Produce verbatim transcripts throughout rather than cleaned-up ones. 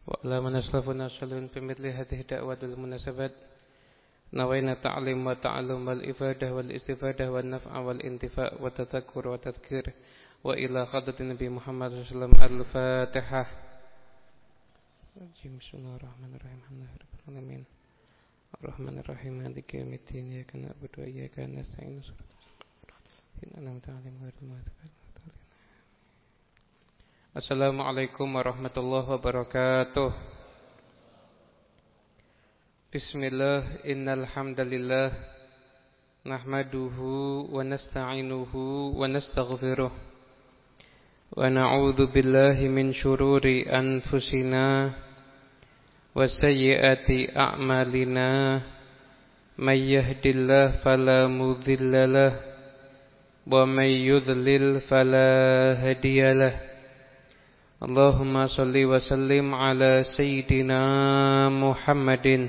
وعلى من أسلفنا صلوا في مثل هذه الدعوة والمناسبات نوينا التعليم والتعلم والإفادة والاستفادة والنفع والانتفاع والتذكر والتذكير وإلى حضرة النبي محمد صلى الله عليه وسلم. الفاتحة. بسم الله الرحمن الرحيم الحمد لله رب العالمين الرحمن الرحيم مالك يوم الدين إياك نعبد وإياك نستعين Assalamualaikum warahmatullahi wabarakatuh. Bismillah, innal hamdalillah nahmaduhu wa nasta'inuhu wa nastaghfiruh wa na'udzu billahi min syururi anfusina wa sayyiati a'malina may yahdihillahu fala mudilla lahu wa may yudlil fala hadiyalah. Allahumma salli wa sallim ala sayyidina Muhammadin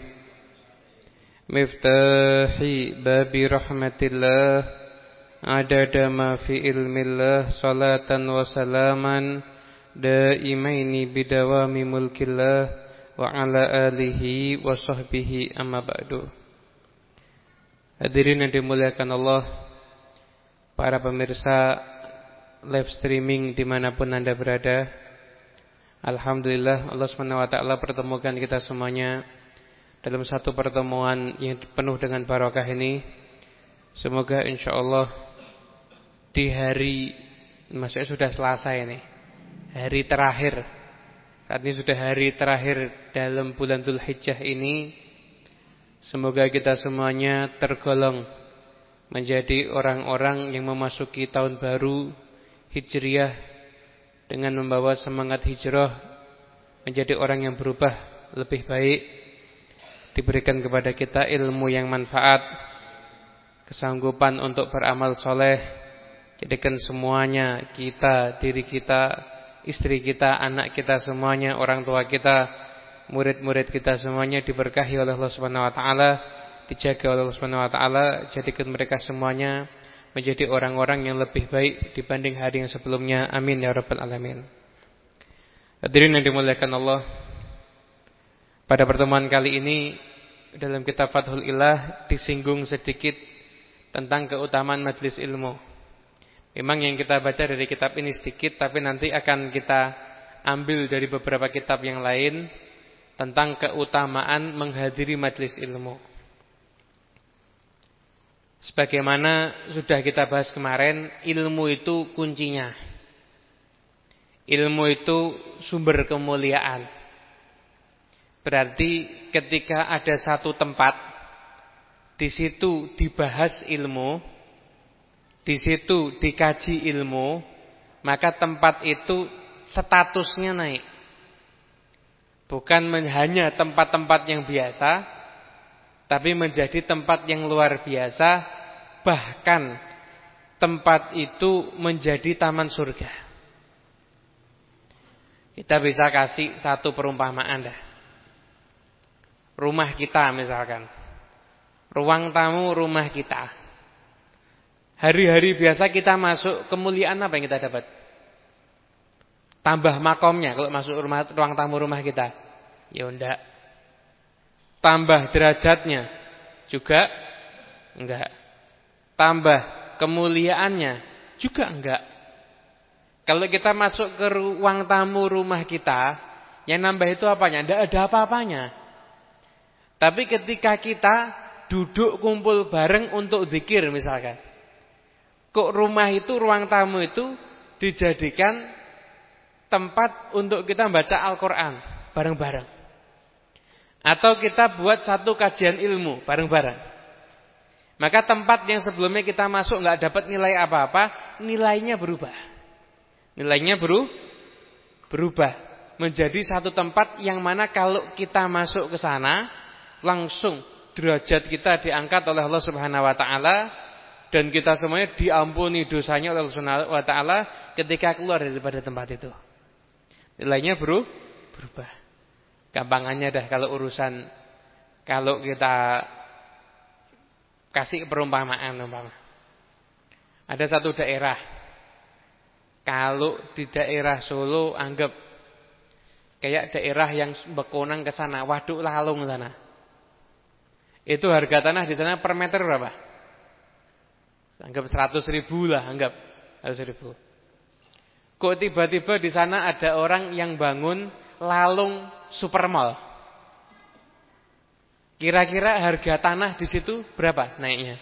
miftahi babi rahmatillah adada ma fi ilmillah salatan wa salaman daimaini bidawami mulkillah wa ala alihi wa sahbihi amma ba'du. Hadirin yang dimuliakan Allah, para pemirsa live streaming dimanapun Anda berada, alhamdulillah Allah subhanahu wa taala pertemukan kita semuanya dalam satu pertemuan yang penuh dengan barokah ini. Semoga insyaallah di hari, maksudnya sudah Selasa ini, hari terakhir, saat ini sudah hari terakhir dalam bulan Dzulhijjah ini, semoga kita semuanya tergolong menjadi orang-orang yang memasuki tahun baru Hijriah dengan membawa semangat hijrah, menjadi orang yang berubah lebih baik, diberikan kepada kita ilmu yang manfaat, kesanggupan untuk beramal soleh, jadikan semuanya, kita, diri kita, istri kita, anak kita semuanya, orang tua kita, murid-murid kita semuanya diberkahi oleh Allah Subhanahu wa taala, dijaga oleh Allah Subhanahu wa taala, jadikan mereka semuanya menjadi orang-orang yang lebih baik dibanding hari yang sebelumnya. Amin ya rabbal alamin. Hadirin yang dimuliakan Allah, pada pertemuan kali ini dalam kitab Fathul Ilah disinggung sedikit tentang keutamaan majelis ilmu. Memang yang kita baca dari kitab ini sedikit, tapi nanti akan kita ambil dari beberapa kitab yang lain tentang keutamaan menghadiri majelis ilmu. Sebagaimana sudah kita bahas kemarin, ilmu itu kuncinya. Ilmu itu sumber kemuliaan. Berarti ketika ada satu tempat, di situ dibahas ilmu, di situ dikaji ilmu, maka tempat itu statusnya naik. Bukan hanya tempat-tempat yang biasa, tapi menjadi tempat yang luar biasa. Bahkan tempat itu menjadi taman surga. Kita bisa kasih satu perumpamaan dah. Rumah kita misalkan, ruang tamu rumah kita. Hari-hari biasa kita masuk, kemuliaan apa yang kita dapat? Tambah makomnya kalau masuk rumah, ruang tamu rumah kita. Ya enggak. Tambah derajatnya juga enggak. Tambah kemuliaannya juga enggak. Kalau kita masuk ke ruang tamu rumah kita, yang nambah itu apanya? Enggak ada apa-apanya. Tapi ketika kita duduk kumpul bareng untuk zikir misalkan, kok rumah itu, ruang tamu itu dijadikan tempat untuk kita baca Al-Quran bareng-bareng. Atau kita buat satu kajian ilmu bareng-bareng. Maka tempat yang sebelumnya kita masuk enggak dapat nilai apa-apa, nilainya berubah. Nilainya beru, berubah menjadi satu tempat yang mana kalau kita masuk ke sana, langsung derajat kita diangkat oleh Allah Subhanahu wa taala, dan kita semuanya diampuni dosanya oleh Allah Subhanahu wa taala ketika keluar daripada tempat itu. Nilainya beru, berubah. Gampangannya dah kalau urusan, kalau kita kasih perumpamaan umpama. Ada satu daerah. Kalau di daerah Solo anggap Kayak daerah yang Bekonang ke sana, Waduk Lalung sana. Itu harga tanah di sana per meter berapa? Anggap seratus ribu lah, anggap seratus ribu. Kok tiba-tiba di sana ada orang yang bangun Lalung Supermall? Kira-kira harga tanah di situ berapa naiknya?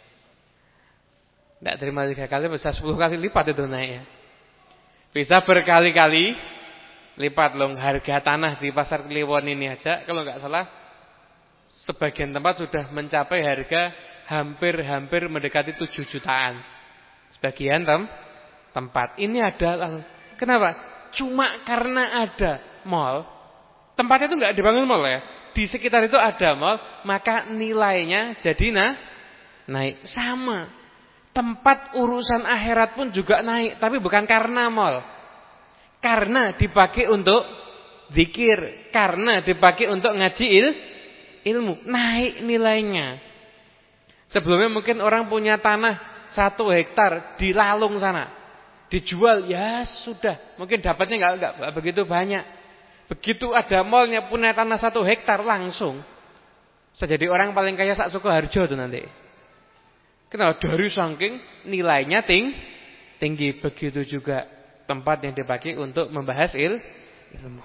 Tidak terima tiga kali, bisa sepuluh kali lipat itu naiknya. Bisa berkali-kali lipat loh harga tanah di Pasar Kliwon ini aja. Kalau nggak salah, sebagian tempat sudah mencapai harga hampir-hampir mendekati tujuh jutaan. Sebagian tem tempat. Ini ada, kenapa? Cuma karena ada mall. Tempatnya itu nggak dibangun mall ya. Di sekitar itu ada mall, maka nilainya jadi nah, naik. Sama. Tempat urusan akhirat pun juga naik, tapi bukan karena mall. Karena dipakai untuk zikir, karena dipakai untuk ngaji il, ilmu, naik nilainya. Sebelumnya mungkin orang punya tanah satu hektar di Lalung sana, dijual ya sudah, mungkin dapatnya nggak nggak begitu banyak. Begitu ada mallnya punya tanah satu hektar langsung saya jadi orang paling kaya sak Sukoharjo tuh nanti. Kenapa? Dari saking nilainya ting, tinggi. Begitu juga tempat yang dipakai untuk membahas il, ilmu.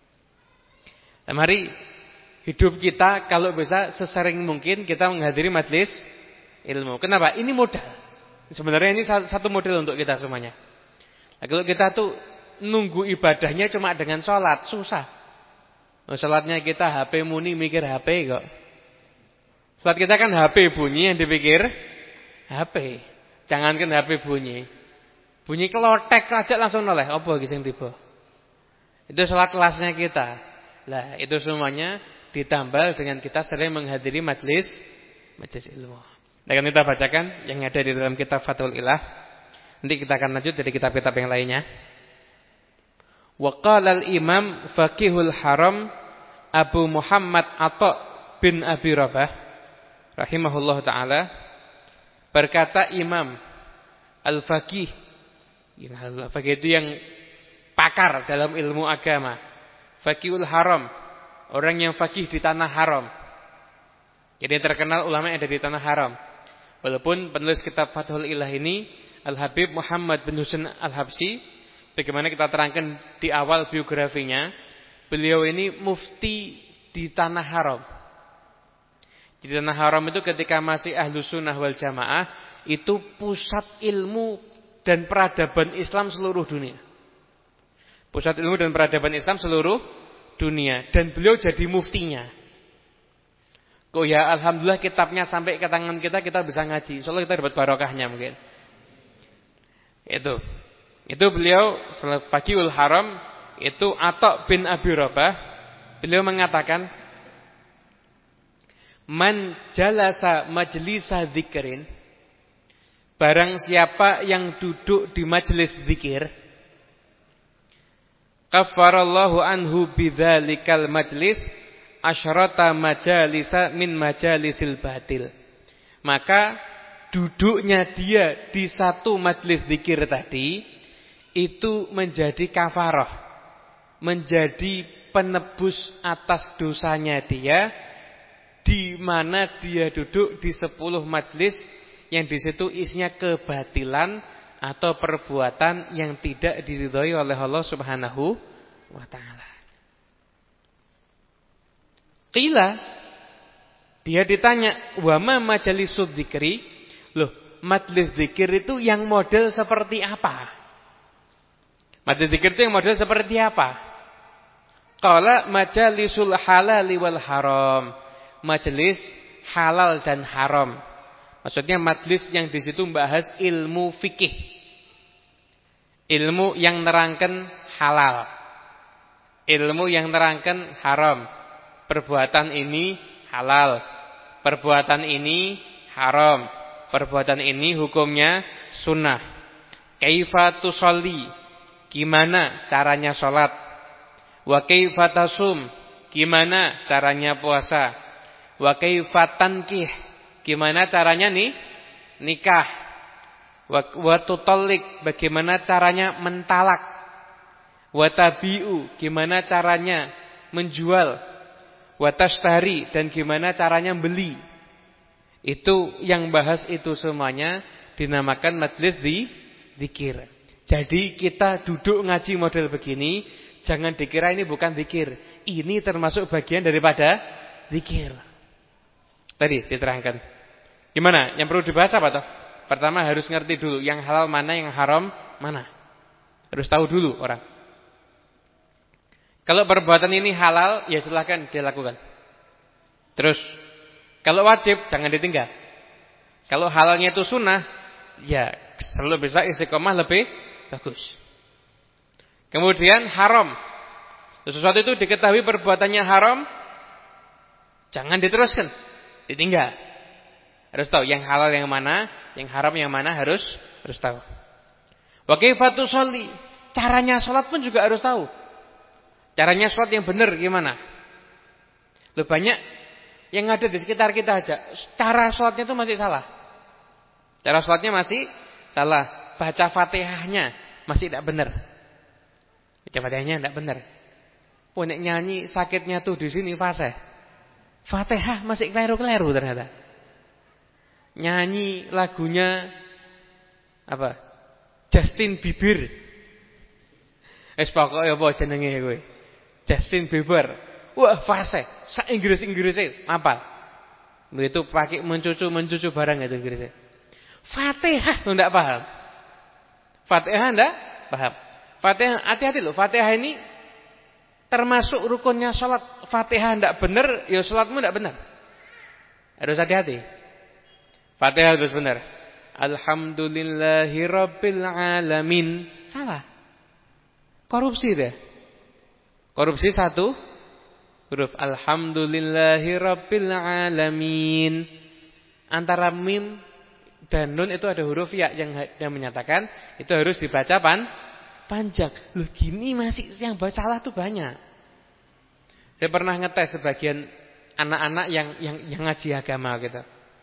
Nah, mari hidup kita kalau bisa sesering mungkin kita menghadiri majelis ilmu. Kenapa? Ini modal. Sebenarnya ini satu model untuk kita semuanya. Nah, kalau kita tuh nunggu ibadahnya cuma dengan sholat, susah. Nah, sholatnya kita H P muni mikir H P kok. Sholat kita kan H P bunyi yang dipikir H P. Jangankan H P bunyi. Bunyi kelotek aja langsung noleh. Apa iki sing tiba? Itu sholat kelasnya kita. Lah, itu semuanya ditambal dengan kita sering menghadiri majelis majelis ilmu. Dan kita bacakan yang ada di dalam kitab Fathul Ilah. Nanti kita akan lanjut dari kitab-kitab yang lainnya. Wa qala al-Imam Faqihul Haram Abu Muhammad Atha bin Abi Rabah rahimahullah taala, berkata Imam Al-Faqih. Al-Faqih itu yang pakar dalam ilmu agama. Faqihul Haram, orang yang faqih di tanah haram. Jadi terkenal ulama yang ada di tanah haram. Walaupun penulis kitab Fathul Ilah ini Al-Habib Muhammad bin Husain Al-Habsyi, bagaimana kita terangkan di awal biografinya, beliau ini mufti di tanah haram. Di tanah haram itu ketika masih Ahlus Sunnah wal Jamaah, itu pusat ilmu dan peradaban Islam seluruh dunia. Pusat ilmu dan peradaban Islam seluruh dunia. Dan beliau jadi muftinya. Kok ya alhamdulillah kitabnya sampai ke tangan kita, kita bisa ngaji. Soalnya kita dapat barokahnya mungkin. Itu. Itu beliau Faqihul Haram, itu Atha bin Abi Rabah. Beliau mengatakan, man jalasa majlisa dzikrin, barang siapa yang duduk di majelis zikir, kafarallahu anhu bidzalikal majlis asyrata majalisa min majalisil batil. Maka duduknya dia di satu majelis zikir tadi itu menjadi kafarah, menjadi penebus atas dosanya dia, di mana dia duduk di sepuluh majelis yang di situ isinya kebatilan atau perbuatan yang tidak diridhoi oleh Allah Subhanahu wa taala. Qila, dia ditanya, "Wa ma majalisud dzikri?" Loh, majelis zikir itu yang model seperti apa? Majelis zikir itu yang model seperti apa? Qala majalisul halali wal haram. Majelis halal dan haram. Maksudnya majelis yang di situ membahas ilmu fikih. Ilmu yang nerangkan halal. Ilmu yang nerangkan haram. Perbuatan ini halal. Perbuatan ini haram. Perbuatan ini hukumnya sunnah. Kaifa tusolli, gimana caranya sholat. Wa kaifa tasum, gimana caranya puasa. Wa kaifa tankih, gimana caranya nih nikah. Wa, wa tutallik, bagaimana caranya mentalak. Watabi'u, gimana caranya menjual. Watashtari, dan gimana caranya beli. Itu yang bahas itu semuanya dinamakan majelis di zikir. Jadi kita duduk ngaji model begini, jangan dikira ini bukan zikir. Ini termasuk bagian daripada zikir. Tadi diterangkan. Gimana? Yang perlu dibahas apa toh? Pertama harus ngerti dulu yang halal mana, yang haram mana. Harus tahu dulu orang. Kalau perbuatan ini halal, ya silakan dilakukan. Terus, kalau wajib jangan ditinggal. Kalau halalnya itu sunnah, ya selalu bisa istiqomah lebih bagus. Kemudian haram. Sesuatu itu diketahui perbuatannya haram, jangan diteruskan, ditinggal. Harus tahu yang halal yang mana, yang haram yang mana harus harus tahu. Wa kaifa tusolli, caranya sholat pun juga harus tahu. Caranya sholat yang benar gimana? Loh banyak yang ada di sekitar kita aja, cara sholatnya itu masih salah. Cara sholatnya masih salah. Baca Fatihahnya masih tidak benar. Baca Fatihahnya tidak benar. Punya nyanyi sakitnya tuh di sini fase. Fatihah masih keliru-keliru ternyata. Nyanyi lagunya apa? Justin Bieber. Es pokoke apa jenenge kowe? Justin Bieber. Wah, fase. Sak Inggris-Inggrise apal. Itu pakai mencucu-mencucu barang itu Inggrisnya. Fatihah enggak paham. Fatihah enggak paham. Fatihah hati-hati loh. Fatihah ini termasuk rukunnya salat. Fatihah enggak benar, ya salatmu enggak benar. Harus hati-hati. Fatihah harus benar. Alhamdulillahirabbil alamin. Salah. Korupsi deh. Korupsi satu huruf. Alhamdulillahirabbil alamin. Antara mim dan nun itu ada huruf ya yang, yang menyatakan itu harus dibaca pan, panjang. Loh gini masih yang salah tuh banyak. Saya pernah ngetes sebagian anak-anak yang yang, yang ngaji agama gitu.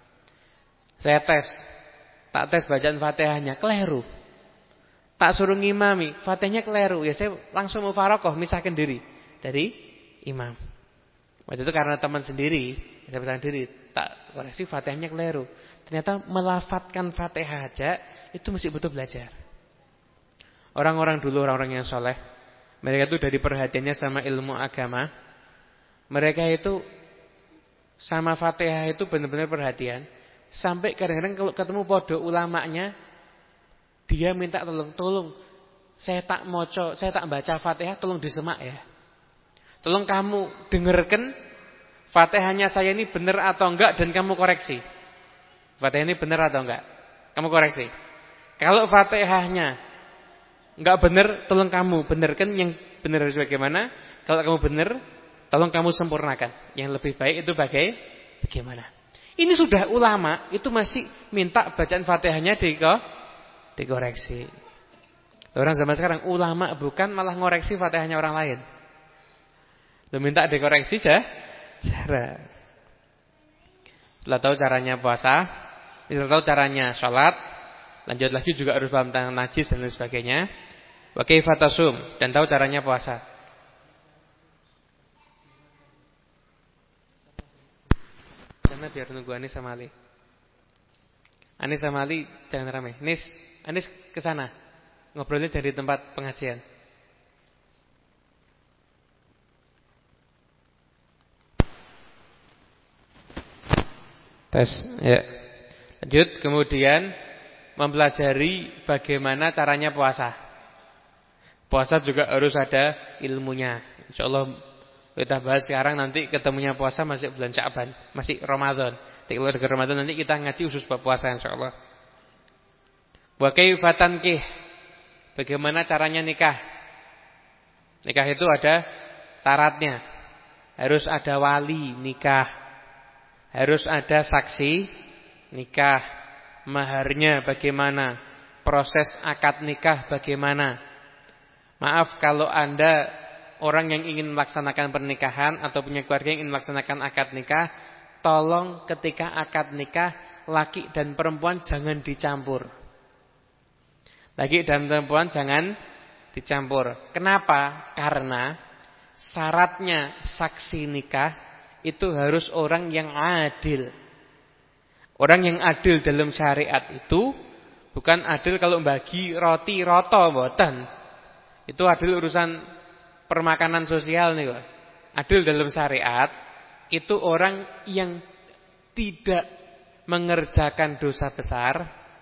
Saya tes. Tak tes bacaan Fatihahnya keliru. Tak suruh ngimami, Fatihahnya keliru. Ya saya langsung mufarokoh, misahkan diri dari imam. Waktu itu karena teman sendiri, saya pesan diri, tak koreksi Fatihahnya keliru. Ternyata melafatkan Fatihah aja itu mesti butuh belajar. Orang-orang dulu, orang-orang yang soleh, mereka itu dari perhatiannya sama ilmu agama, mereka itu sama Fatihah itu benar-benar perhatian. Sampai kadang-kadang kalau ketemu podo ulamanya, dia minta tolong, tolong saya tak moco, saya tak baca Fatihah, tolong disemak ya. Tolong kamu dengarkan Fatihahnya saya ini benar atau enggak dan kamu koreksi. Fatihah ini benar atau enggak? Kamu koreksi. Kalau Fatihahnya enggak benar, tolong kamu benarkan yang benar harus bagaimana. Kalau kamu benar, tolong kamu sempurnakan. Yang lebih baik itu bagai bagaimana? Ini sudah ulama, itu masih minta bacaan Fatihahnya diko, dikoreksi. Orang zaman sekarang ulama bukan malah ngoreksi Fatihahnya orang lain. Lu minta dikoreksi aja, cara. Setelah tahu caranya puasa, setelah tahu caranya sholat, lanjut lagi juga harus paham tentang najis dan lain sebagainya. Wa kaifa tasum, dan tahu caranya puasa. Karena biar nunggu Anis sama Ali. Anis sama Ali jangan ramai. Nis, Anis ke sana. Ngobrolnya dari tempat pengajian. Tes, ya. Lanjut, kemudian mempelajari bagaimana caranya puasa. Puasa juga harus ada ilmunya. Insyaallah kita bahas sekarang, nanti ketemunya puasa masih bulan Sya'ban, masih Ramadan. Kalau ke Ramadan nanti kita ngaji khusus bab puasa insyaallah. Wa kaifa tankih, bagaimana caranya nikah? Nikah itu ada syaratnya. Harus ada wali nikah. Harus ada saksi nikah. Maharnya bagaimana? Proses akad nikah bagaimana? Maaf kalau Anda orang yang ingin melaksanakan pernikahan atau punya keluarga yang ingin melaksanakan akad nikah, tolong ketika akad nikah laki dan perempuan jangan dicampur. Laki dan perempuan jangan dicampur. Kenapa? Karena syaratnya saksi nikah itu harus orang yang adil. Orang yang adil dalam syariat itu bukan adil kalau bagi roti roto mboten. Itu adil urusan permakanan sosial nih kok. Adil dalam syariat itu orang yang tidak mengerjakan dosa besar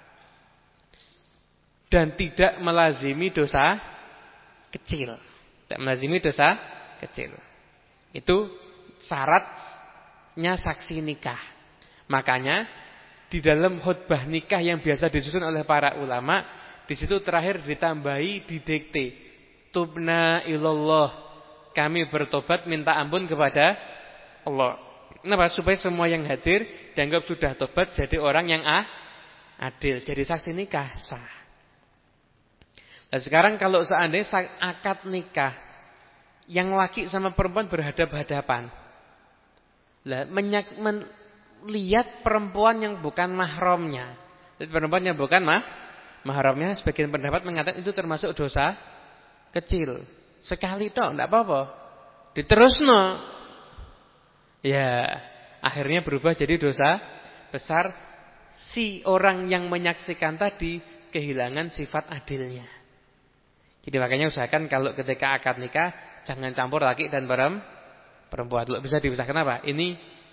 dan tidak melazimi dosa kecil. Tidak melazimi dosa kecil. Itu syaratnya saksi nikah. Makanya di dalam khutbah nikah yang biasa disusun oleh para ulama, di situ terakhir ditambahi didikte, tubna ilallah, kami bertobat minta ampun kepada Allah. Kenapa? Supaya semua yang hadir dianggap sudah tobat, jadi orang yang ah, adil, jadi saksi nikah sah. Nah sekarang kalau seandainya akad nikah yang laki sama perempuan berhadap-hadapan, lah menyak, melihat perempuan yang bukan mahramnya, perempuan yang bukan mah mahramnya, sebagian pendapat mengatakan itu termasuk dosa kecil. Sekali tok, enggak apa-apa. Diterusno. Ya, akhirnya berubah jadi dosa besar. Si orang yang menyaksikan tadi kehilangan sifat adilnya. Jadi makanya usahakan kalau ketika akad nikah jangan campur laki dan perempuan. Loh, bisa dipisahkan apa? Ini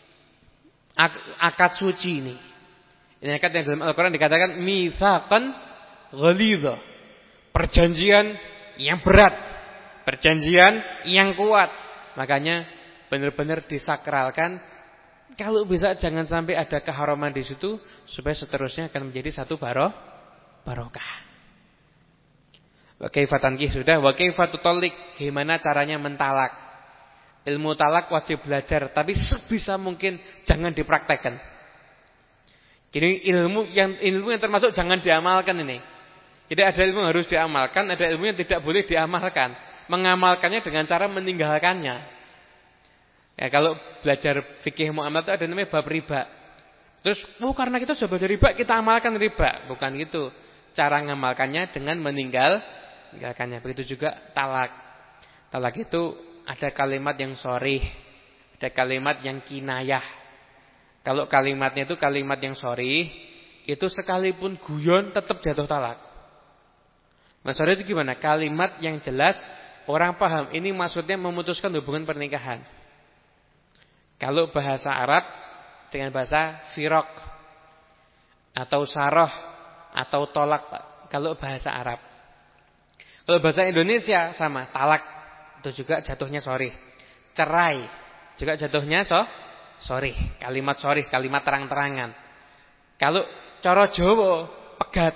akad suci ini. Ini akad yang dalam Al-Quran dikatakan mitsaqan ghalidha. Perjanjian yang berat, perjanjian yang kuat. Makanya benar-benar disakralkan. Kalau bisa jangan sampai ada keharaman di situ, supaya seterusnya akan menjadi satu baroh, barokah. Wa kaifa tankih sudah, wa kaifa tutallik, gimana caranya mentalak. Ilmu talak wajib belajar, tapi sebisa mungkin jangan dipraktekkan. Jadi ilmu yang ilmu yang termasuk jangan diamalkan ini. Jadi ada ilmu yang harus diamalkan, ada ilmu yang tidak boleh diamalkan. Mengamalkannya dengan cara meninggalkannya. Ya kalau belajar fikih muamalah itu ada namanya bab riba. Terus, oh karena kita sudah belajar riba, kita amalkan riba. Bukan gitu. Cara mengamalkannya dengan meninggal, meninggalkannya. Begitu juga talak. Talak itu ada kalimat yang sharih, ada kalimat yang kinayah. Kalau kalimatnya itu kalimat yang sharih, itu sekalipun guyon tetap jatuh talak. Mas sharih itu gimana? Kalimat yang jelas, orang paham. Ini maksudnya memutuskan hubungan pernikahan. Kalau bahasa Arab dengan bahasa firaq atau saroh atau tolak. Kalau bahasa Arab. Kalau bahasa Indonesia sama talak, itu juga jatuhnya sorry. Cerai juga jatuhnya so sorry. Kalimat sorry, kalimat terang-terangan. Kalau cara Jawa pegat.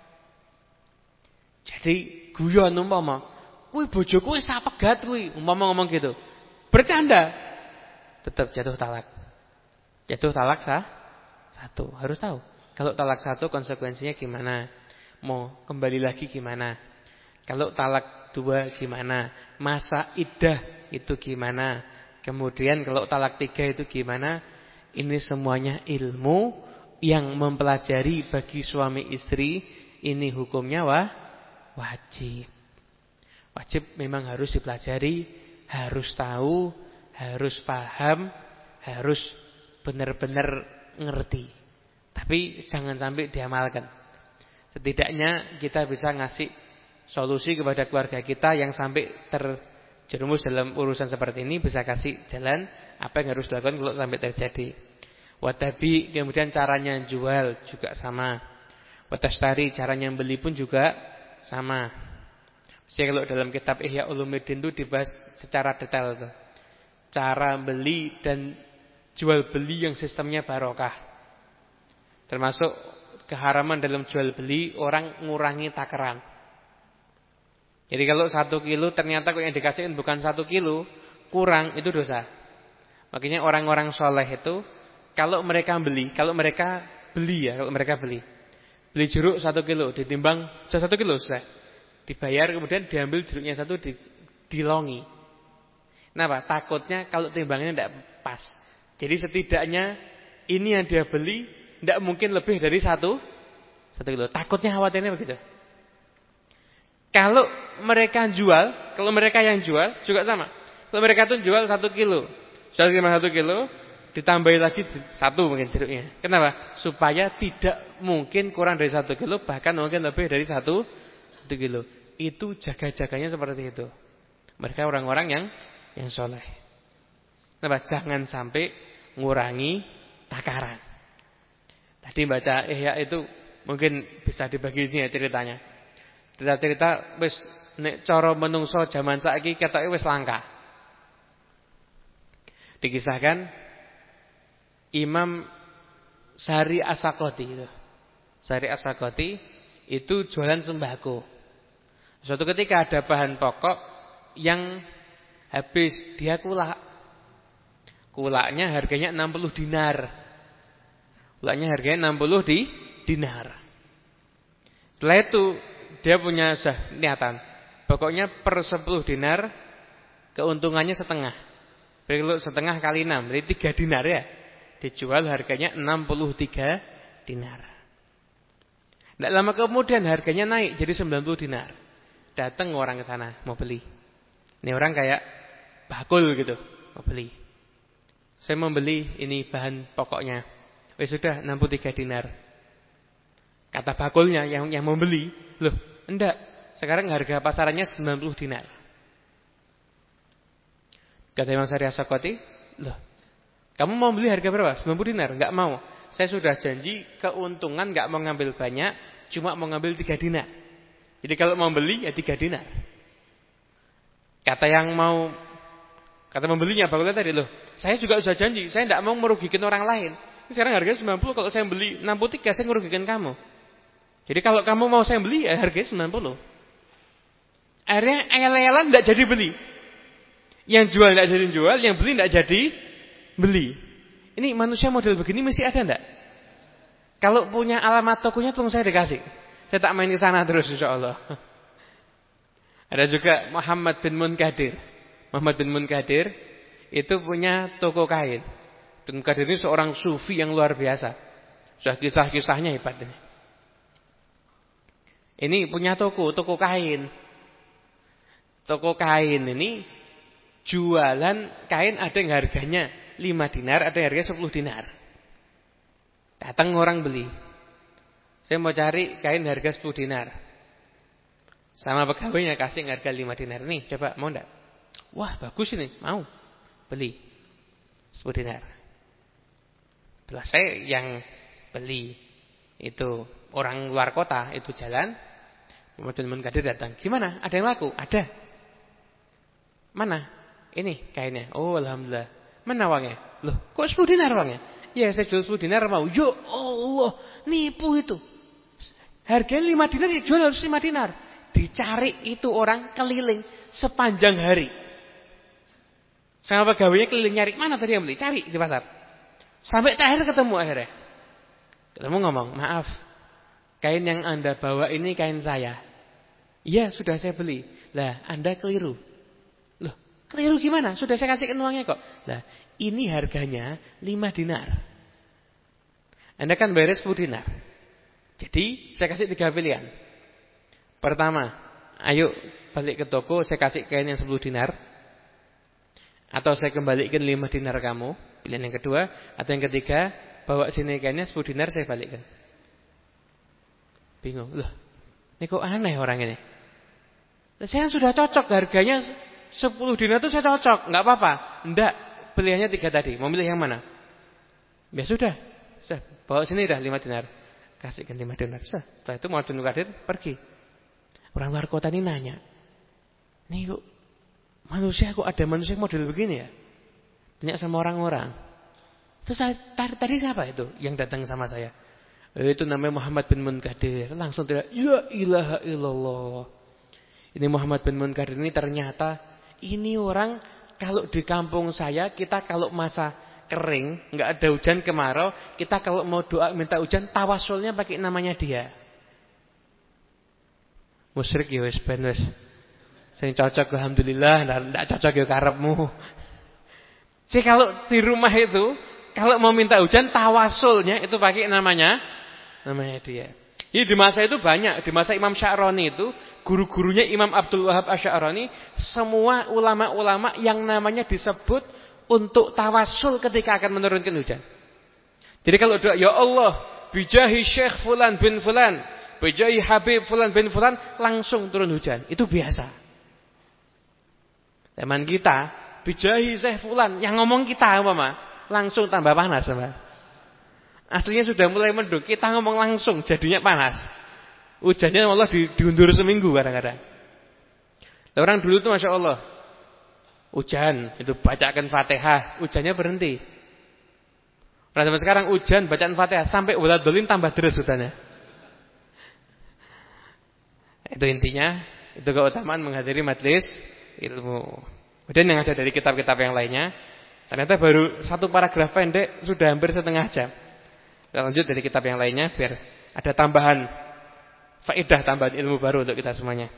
Jadi guyon umpama, kuwi bojoku wis tak pegat kuwi, umpama ngomong gitu. Bercanda. Tetap jatuh talak. Jatuh talak sah? Satu. Harus tahu. Kalau talak satu konsekuensinya gimana? Mau kembali lagi gimana? Kalau talak dua gimana? Masa iddah itu gimana? Kemudian kalau talak tiga itu gimana? Ini semuanya ilmu yang mempelajari bagi suami istri. Ini hukumnya wah, wajib. Wajib memang harus dipelajari. Harus tahu, harus paham, harus benar-benar ngerti. Tapi jangan sampai diamalkan. Setidaknya kita bisa ngasih solusi kepada keluarga kita yang sampai terjerumus dalam urusan seperti ini, bisa kasih jalan apa yang harus dilakukan kalau sampai terjadi. Watabi, kemudian caranya jual juga sama. Watashtari, caranya beli pun juga sama. Jadi kalau dalam kitab Ihya Ulumuddin itu dibahas secara detail tuh. Cara beli dan jual beli yang sistemnya barokah. Termasuk keharaman dalam jual beli orang ngurangi takaran. Jadi kalau satu kilo ternyata yang dikasihin bukan satu kilo, kurang, itu dosa. Makanya orang-orang soleh itu kalau mereka beli, kalau mereka beli ya, kalau mereka beli, beli jeruk satu kilo, ditimbang sudah satu kilo sudah, dibayar kemudian diambil jeruknya satu di, dilongi. Kenapa? Takutnya kalau timbangannya tidak pas. Jadi setidaknya ini yang dia beli tidak mungkin lebih dari satu satu kilo. Takutnya khawatirnya begitu. Kalau mereka jual, kalau mereka yang jual juga sama. Kalau mereka tuh jual satu kilo, jual cuma satu kilo, ditambahi lagi satu mungkin jeruknya. Kenapa? Supaya tidak mungkin kurang dari satu kilo, bahkan mungkin lebih dari satu, satu kilo. Itu jaga-jaganya seperti itu. Mereka orang-orang yang yang soleh. Kenapa? Jangan sampai ngurangi takaran. Tadi baca Ihya itu mungkin bisa dibagi di sini ceritanya. Cerita-cerita wis nek cara menungso zaman saiki ketoke wis langka. Dikisahkan Imam Sari As-Sakoti itu. Sari As-Sakoti itu jualan sembako. Suatu ketika ada bahan pokok yang habis, dia kulak. Kulaknya harganya enam puluh dinar. Kulaknya harganya enam puluh di dinar. Setelah itu dia punya sah niatan. Pokoknya per sepuluh dinar keuntungannya setengah. Kalau setengah kali enam, jadi tiga dinar ya. Dijual harganya enam puluh tiga dinar. Tidak lama kemudian harganya naik jadi sembilan puluh dinar. Datang orang ke sana mau beli. Ini orang kayak bakul gitu, mau beli. Saya mau beli ini bahan pokoknya. Wes sudah enam puluh tiga dinar. Kata bakulnya yang yang mau beli, loh, enggak. Sekarang harga pasarannya sembilan puluh dinar. Kata Imam Sari As-Sakoti, loh, kamu mau beli harga berapa? sembilan puluh dinar? Enggak mau. Saya sudah janji keuntungan enggak mau ngambil banyak, cuma mau ngambil tiga dinar. Jadi kalau mau beli ya tiga dinar. Kata yang mau, kata membelinya bakulnya tadi, loh, saya juga sudah janji, saya enggak mau merugikan orang lain. Sekarang harganya sembilan puluh, kalau saya beli enam puluh tiga saya merugikan kamu. Jadi kalau kamu mau saya beli ya harganya sembilan puluh. Akhirnya el-elan enggak jadi beli. Yang jual enggak jadi jual, yang beli enggak jadi beli. Ini manusia model begini masih ada enggak? Kalau punya alamat tokonya tolong saya dikasih. Saya tak main ke sana terus insyaallah. Ada juga Muhammad bin Munkadir. Muhammad bin Munkadir itu punya toko kain. Dan Munkadir ini seorang sufi yang luar biasa. Sudah kisah-kisahnya hebat ini. Ini punya toko, toko kain. Toko kain ini jualan kain ada yang harganya lima dinar, ada yang harganya sepuluh dinar. Datang orang beli. Saya mau cari kain harga sepuluh dinar. Sama pegawainya kasih harga lima dinar. Nih, coba mau enggak? Wah, bagus ini, mau. Beli. sepuluh dinar. Setelah saya yang beli itu orang luar kota, itu jalan. Muhammad bin Munkadir datang. Gimana? Ada yang laku? Ada. Mana? Ini kainnya. Oh, alhamdulillah. Mana uangnya? Loh, kok sepuluh dinar uangnya? Ya, saya jual sepuluh dinar mau. Ya Allah, nipu itu. Harganya lima dinar, jual harus lima dinar. Dicari itu orang keliling sepanjang hari. Sama pegawainya keliling nyari. Mana tadi yang beli? Cari di pasar. Sampai terakhir ketemu akhirnya. Ketemu ngomong, maaf. Kain yang Anda bawa ini kain saya. Iya, sudah saya beli. Lah, Anda keliru. Loh, keliru gimana? Sudah saya kasihkan uangnya kok. Lah, ini harganya lima dinar. Anda kan bayar sepuluh dinar. Jadi saya kasih tiga pilihan. Pertama, ayo balik ke toko, saya kasih kain yang sepuluh dinar. Atau saya kembalikan lima dinar kamu. Pilihan yang kedua. Atau yang ketiga, bawa sini kainnya sepuluh dinar saya balikkan. Bingung. Loh, ini kok aneh orang ini. Saya sudah cocok harganya sepuluh dinar itu saya cocok. Enggak apa-apa. Enggak, pilihannya tiga tadi. Mau milih yang mana? Ya sudah. Sudah, bawa sini dah lima dinar. Kasihkan lima dinar. Setelah itu Muhammad bin Munkadir pergi. Orang luar kota ini nanya, nih kok manusia kok ada manusia model begini ya? Tanya sama orang-orang. Terus saya, tadi siapa itu yang datang sama saya? Eh, itu namanya Muhammad bin Munkadir. Langsung teriak, ya ilaha illallah. Ini Muhammad bin Munkadir ini ternyata ini orang kalau di kampung saya kita kalau masa kering, nggak ada hujan kemarau, kita kalau mau doa minta hujan tawasulnya pakai namanya dia. Musyrik ya wis ben wis. Sing cocok alhamdulillah, ndak cocok ya karepmu. Sih kalau di rumah itu kalau mau minta hujan tawasulnya itu pakai namanya namanya dia. Ini di masa itu banyak, di masa Imam Sya'rani itu guru-gurunya Imam Abdul Wahab Asy'arani, semua ulama-ulama yang namanya disebut untuk tawassul ketika akan menurunkan hujan. Jadi kalau doa, ya Allah, bijahi Syekh Fulan bin Fulan, bijahi Habib Fulan bin Fulan, langsung turun hujan. Itu biasa. Zaman kita, bijahi Syekh Fulan, yang ngomong kita, Mama, langsung tambah panas, Mama. Aslinya sudah mulai mendung, kita ngomong langsung, jadinya panas. Hujannya Allah di, diundur seminggu kadang-kadang. Orang dulu itu Masya Allah, hujan, itu bacakan Fatihah, hujannya berhenti. Orang zaman sekarang hujan, bacaan Fatihah, sampai ulat dolin tambah deres hujannya. Itu intinya, itu keutamaan menghadiri majelis ilmu. Kemudian yang ada dari kitab-kitab yang lainnya, ternyata baru satu paragraf pendek sudah hampir setengah jam. Kita lanjut dari kitab yang lainnya biar ada tambahan faedah, tambahan ilmu baru untuk kita semuanya.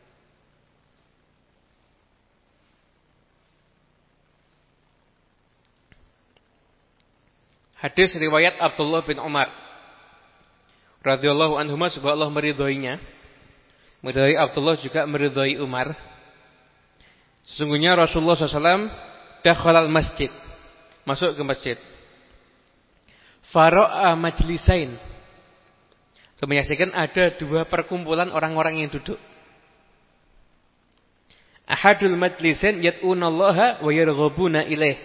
Hadis riwayat Abdullah bin Umar radhiyallahu anhuma, semoga Allah meridhoinya. Meridhoi Abdullah juga meridhoi Umar. Sesungguhnya Rasulullah shallallahu alaihi wasallam dakhalal masjid, masuk ke masjid. Fara'a majlisain, menyaksikan ada dua perkumpulan orang-orang yang duduk. Ahadul majlisain yad'unallaha wa yarghabuna ilaih.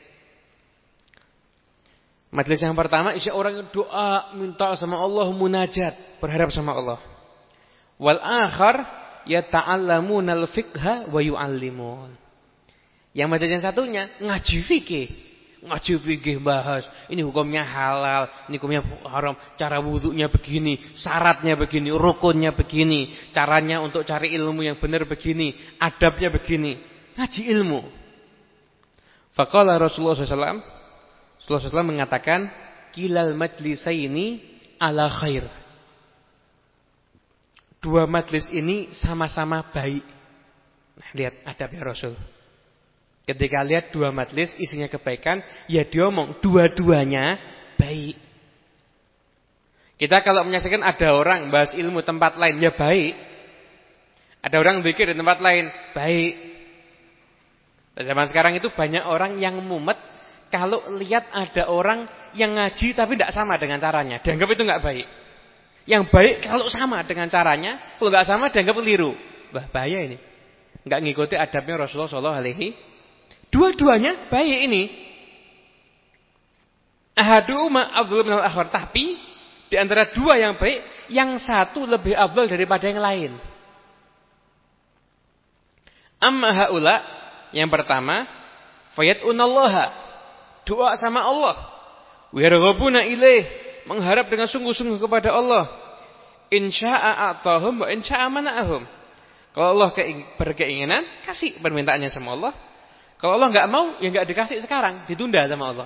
Majlis yang pertama isi orang yang doa, minta sama Allah, munajat, berharap sama Allah. Wal akhar yata'allamunal fiqha wa yu'allimun. Yang majlis yang satunya ngaji fikih. Ngaji fikih, bahas ini hukumnya halal, ini hukumnya haram, cara wudunya begini, syaratnya begini, rukunnya begini, caranya untuk cari ilmu yang benar begini, adabnya begini. Ngaji ilmu. Faqala Rasulullah shallallahu alaihi wasallam, Rasulullah shallallahu alaihi wasallam mengatakan, kilal majlisaini ala khair. Dua majlis ini sama-sama baik. Nah, lihat adabnya Rasul. Ketika lihat dua majlis isinya kebaikan, ya diomong dua-duanya baik. Kita kalau menyaksikan ada orang bahas ilmu tempat lain, ya baik. Ada orang zikir di tempat lain, baik. Dan zaman sekarang itu banyak orang yang mumet kalau lihat ada orang yang ngaji tapi tidak sama dengan caranya, dianggap itu nggak baik. Yang baik kalau sama dengan caranya, kalau nggak sama dianggap keliru. Bah, bahaya ini. Nggak ngikuti adabnya Rasulullah shallallahu alaihi wasallam. Dua-duanya baik ini. Ahaduhuma afdhalu minal akhar, tapi di antara dua yang baik, yang satu lebih afdal daripada yang lain. Amma haula, yang pertama, fayat'unallaha, doa sama Allah. Wa yarghabuna ilaih, mengharap dengan sungguh-sungguh kepada Allah. Insya'a a'tahum wa insya'a mana'ahum. Kalau Allah berkeinginan, kasih permintaannya sama Allah. Kalau Allah enggak mau, ya enggak dikasih sekarang, ditunda sama Allah.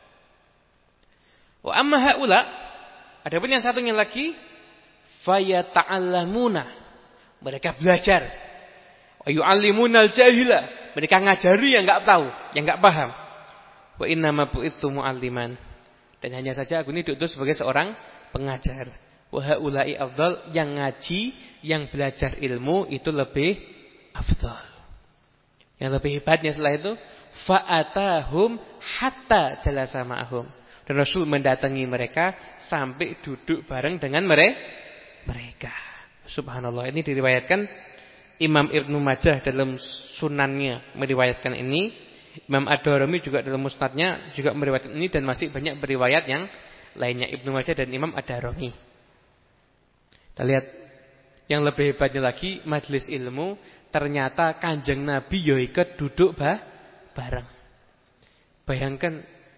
Wa amma haula, adapun yang satunya lagi, fayata'allamuna, mereka belajar. Wa yu'allimunal jahila, mereka ngajari yang enggak tahu, yang enggak paham. Wa innama bu'itsu mu'alliman, dan hanya saja aku ini diutus sebagai seorang pengajar. Wa haula'i afdal, yang ngaji, yang belajar ilmu itu lebih afdal. Yang lebih hebatnya setelah itu, fa'atahum hatta jalasa ma'ahum. Dan Rasul mendatangi mereka sampai duduk bareng dengan mereka. Subhanallah, ini diriwayatkan Imam Ibnu Majah dalam sunannya meriwayatkan ini. Imam Ad-Darimi juga dalam musnadnya juga meriwayatkan ini, dan masih banyak beriwayat yang lainnya, Ibnu Majah dan Imam Ad-Darimi. Kita lihat yang lebih hebatnya lagi, majelis ilmu ternyata Kanjeng Nabi yo ikut duduk bah, bareng. Bayangkan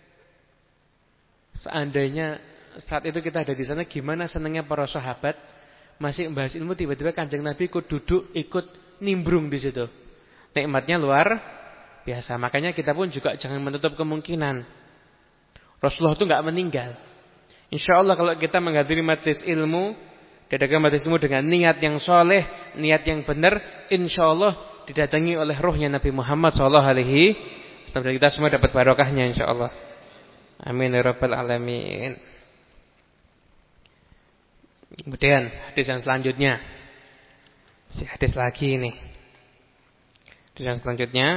seandainya saat itu kita ada di sana, gimana senangnya para sahabat masih membahas ilmu, tiba-tiba Kanjeng Nabi ikut duduk, ikut nimbrung di situ. Nikmatnya luar biasa. Makanya kita pun juga jangan menutup kemungkinan Rasulullah itu enggak meninggal. Insyaallah kalau kita menghadiri majelis ilmu, diadakan majelis ilmu dengan niat yang soleh, niat yang benar, insyaallah didatangi oleh ruhnya Nabi Muhammad sallallahu alaihi wasallam. Kita semua dapat barokahnya insyaallah. Amin ya rabbal alamin. Kemudian hadis yang selanjutnya, Si hadis lagi ini. Dan selanjutnya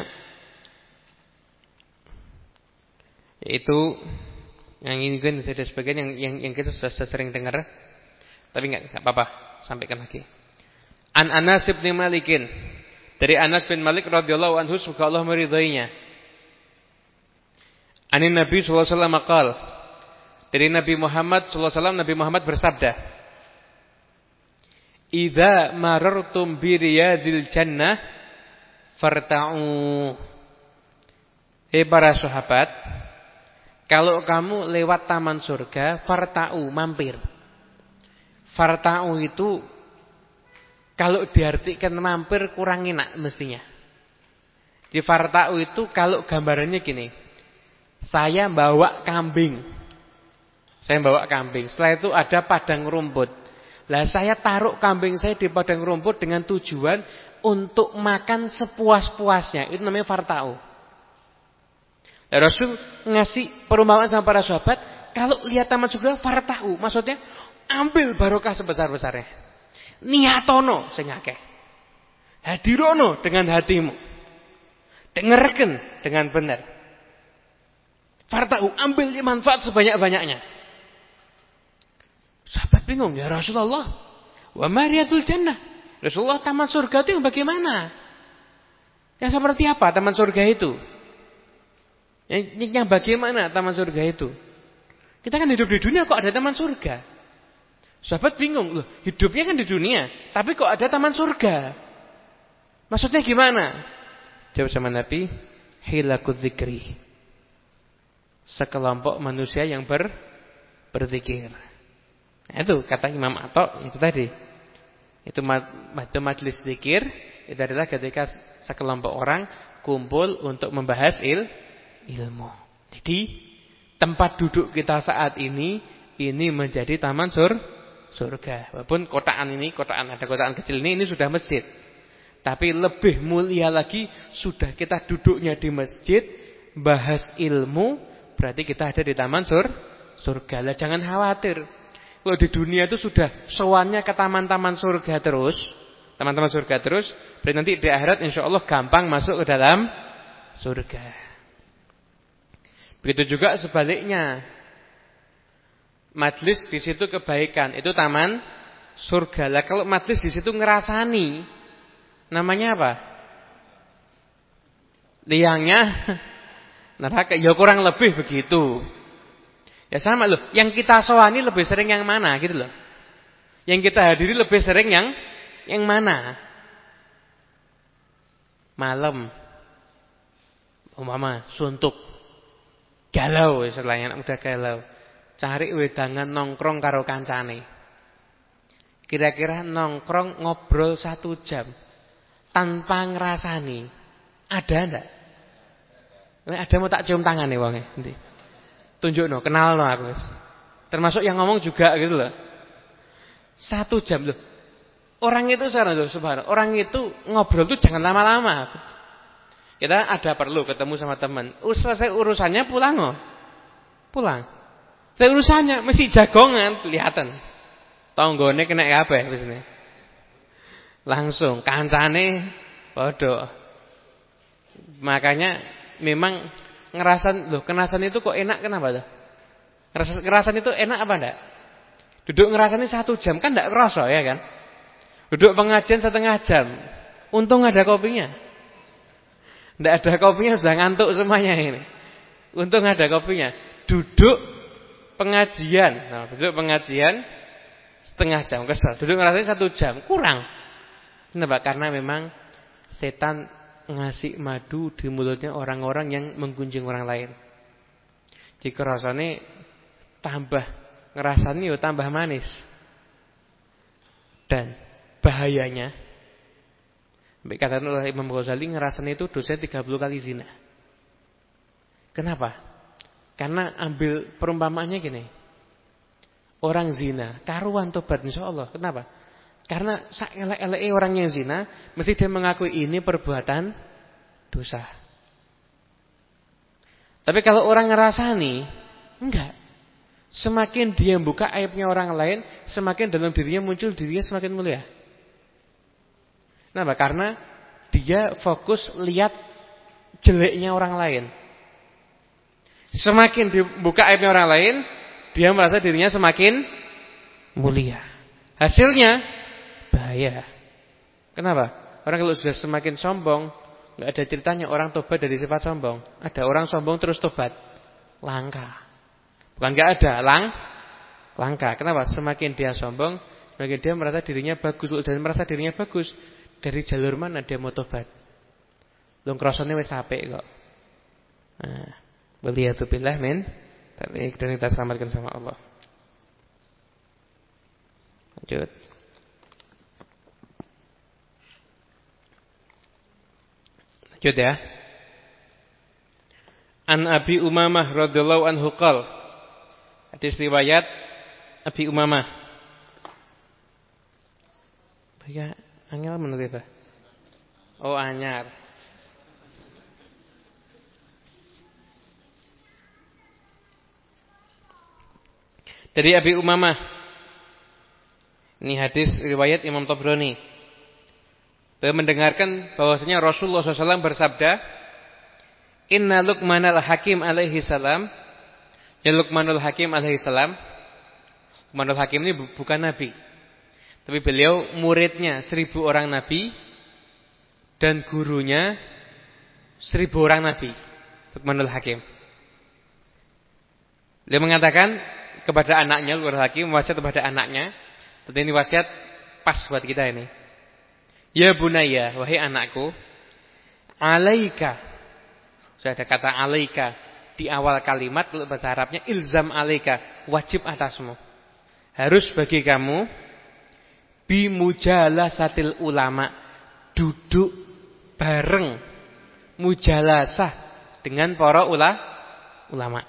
yaitu yang ini kan ada sebagian yang yang, yang kita sudah, sudah sering dengar, tapi enggak enggak apa-apa, sampaikan lagi. An Anas bin Malikin, dari Anas bin Malik radhiyallahu anhu, semoga Allah meridainya. Anin Nabi sallallahu alaihi wasallam qaal, dari Nabi Muhammad sallallahu alaihi wasallam, Nabi Muhammad bersabda, "Idza marartum bi riyadil jannah farta'u." Eh para sahabat, kalau kamu lewat taman surga, farta'u, mampir. Farta'u itu kalau diartikan mampir kurang enak mestinya. Di farta'u itu kalau gambarannya gini. Saya bawa kambing. Saya bawa kambing. Setelah itu ada padang rumput. Lah saya taruh kambing saya di padang rumput dengan tujuan untuk makan sepuas-puasnya. Itu namanya farta'u. Lah Rasul ngasih perumpamaan sama para sahabat, kalau lihat taman surga farta'u, maksudnya ambil barokah sebesar-besarnya. Niatono sing akeh. Hadirono dengan hatimu. Dengarkan dengan benar. Farta'u, ambil manfaat sebanyak-banyaknya. Sahabat bingung, ya Rasulullah, wa mariyatul jannah. Rasulullah, taman surga itu yang bagaimana? Yang seperti apa taman surga itu? Yang, yang bagaimana taman surga itu? Kita kan hidup di dunia kok ada taman surga? Sahabat bingung, loh, hidupnya kan di dunia, tapi kok ada taman surga? Maksudnya gimana? Jawab sama Nabi, hilakul dzikri. Sekelompok manusia yang ber berzikir. Nah, itu kata Imam Atha itu tadi. Itu majelis zikir, itu adalah ketika sekelompok orang kumpul untuk membahas il, ilmu. Jadi tempat duduk kita saat ini ini menjadi taman sur, surga. Walaupun kotaan ini, kotaan ada kotaan kecil ini, ini sudah masjid. Tapi lebih mulia lagi sudah kita duduknya di masjid, bahas ilmu, berarti kita ada di taman sur, surga. Lah jangan khawatir. Kalau di dunia itu sudah sowannya ke taman-taman surga terus, taman-taman surga terus, berarti nanti di akhirat insya Allah gampang masuk ke dalam surga. Begitu juga sebaliknya. Majlis di situ kebaikan, itu taman surga. Lah kalau majlis di situ ngerasani, namanya apa? Liangnya neraka. Ya kurang lebih begitu. Ya sama loh. Yang kita sowani lebih sering yang mana gitu loh. Yang kita hadiri lebih sering yang yang mana? Malam, umpama suntuk, galau, istilahnya anak muda galau. Cari wedangan nongkrong karo kancane. Kira-kira nongkrong ngobrol satu jam tanpa ngerasani, ada ndak? Ada mau tak cium tangan nih wongnya nanti. Tunjuk no, kenal no aku. Termasuk yang ngomong juga gitu loh. Satu jam loh. Orang itu sekarang loh, subhanallah. Orang itu ngobrol tuh jangan lama-lama. Kita ada perlu ketemu sama teman. Selesai urusannya pulang loh. Pulang. Selesai urusannya mesti jagongan kelihatan. Tonggone kena kabeh biasanya. Langsung kancane bodoh. Makanya memang ngerasan loh, ngerasan itu kok enak kenapa tuh? Ngerasan, ngerasan itu enak apa enggak? Duduk ngerasan ini satu jam kan enggak kerasa ya kan? Duduk pengajian setengah jam, untung ada kopinya. Enggak ada kopinya sudah ngantuk semuanya ini. Untung ada kopinya. Duduk pengajian, nah duduk pengajian setengah jam kesel. Duduk ngerasain satu jam kurang. Kenapa? Karena memang setan ngasih madu di mulutnya orang-orang yang menggunjing orang lain. Jika rasanya tambah ngerasani yo tambah manis. Dan bahayanya, kata oleh Imam Ghazali, ngerasani itu dosa tiga puluh kali zina. Kenapa? Karena ambil perumpamaannya gini. Orang zina karuan tobat insyaallah. Kenapa? Karena saelek-eleke orang yang zina mesti dia mengakui ini perbuatan dosa. Tapi kalau orang ngerasani, enggak. Semakin dia buka aibnya orang lain, semakin dalam dirinya muncul dirinya semakin mulia. Kenapa? Karena dia fokus lihat jeleknya orang lain. Semakin dibuka aibnya orang lain, dia merasa dirinya semakin mulia. Hasilnya bahaya. Kenapa? Orang kalau sudah semakin sombong, nggak ada ceritanya orang tobat dari sifat sombong. Ada orang sombong terus tobat, langka. Bukan nggak ada, lang, langka. Kenapa? Semakin dia sombong, semakin dia merasa dirinya bagus. Dan merasa dirinya bagus, dari jalur mana dia mau tobat? Lung krasane wis apik kok. Nah, waliyatubillah min. Dan kita selamatkan sama Allah. Lanjut. Lanjut ya. An Abi Umamah radhiyallahu anhu qala. Hadis riwayat Abi Umamah. Ya, angel menurut apa? Oh, anyar. Dari Abi Umamah. Ini hadis riwayat Imam Tabrani. Beliau mendengarkan bahwasanya Rasulullah shallallahu alaihi wasallam bersabda, Inna Luqmanal Hakim alaihi salam. Ya Luqmanul Hakim alaihi salam. Luqmanul Hakim ini bukan nabi, tapi beliau muridnya seribu orang nabi dan gurunya seribu orang nabi. Luqmanul Hakim. Beliau mengatakan kepada anaknya, Luqmanul Hakim wasiat kepada anaknya. Tentu ini wasiat pas buat kita ini. Ya bunaya, wahai anakku, alaika. Sudah ada kata alaika di awal kalimat. Kalau bahasa Arabnya ilzam alaika, wajib atasmu. Harus bagi kamu bimujalasatil ulama, duduk bareng mujalasah dengan para ula, ulama.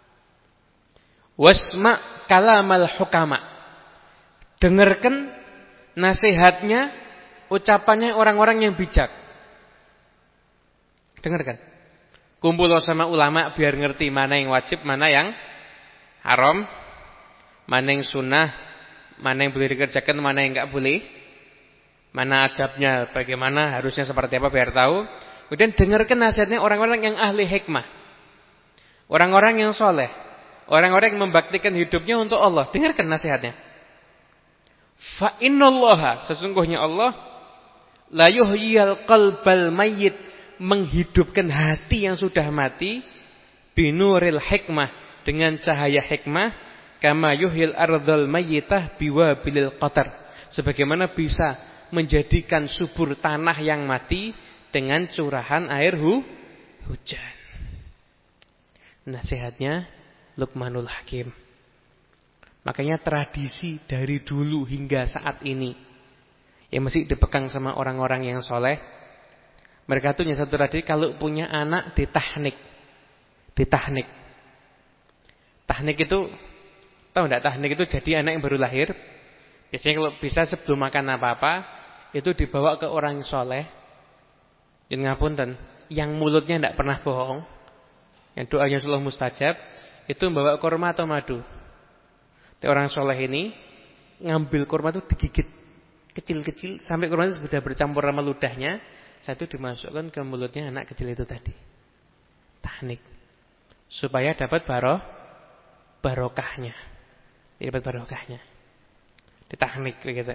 Wasma kalamal hukama, dengarkan nasihatnya, ucapannya orang-orang yang bijak. Dengarkan. Kumpul sama ulama biar ngerti mana yang wajib, mana yang haram, mana yang sunnah, mana yang boleh dikerjakan, mana yang enggak boleh, mana adabnya, bagaimana, harusnya seperti apa biar tahu. Kemudian dengarkan nasihatnya orang-orang yang ahli hikmah, orang-orang yang soleh, orang-orang yang membaktikan hidupnya untuk Allah. Dengarkan nasihatnya. Fa innallaha, sesungguhnya Allah la yuhyil qalbal mayyit, menghidupkan hati yang sudah mati, binuril hikmah, dengan cahaya hikmah, kama yuhyil ardhal mayyitah biwabilil qatar, sebagaimana bisa menjadikan subur tanah yang mati dengan curahan air hu, hujan. Nasihatnya Luqmanul Hakim. Makanya tradisi dari dulu hingga saat ini yang masih dipegang sama orang-orang yang soleh, mereka tuh satu tradisi, kalau punya anak ditahnik. Ditahnik. Tahnik itu, tahu enggak tahnik itu jadi anak yang baru lahir. Biasanya kalau bisa sebelum makan apa-apa, itu dibawa ke orang yang soleh. Yang ngapunten, yang mulutnya enggak pernah bohong, yang doanya selalu mustajab, itu membawa kurma atau madu. Orang soleh ini ngambil kurma itu digigit kecil-kecil sampai kurma itu sudah bercampur sama ludahnya. Satu dimasukkan ke mulutnya anak kecil itu tadi. Tahnik. Supaya dapat baroh, barokahnya. Dapat barokahnya. Ditahnik begitu.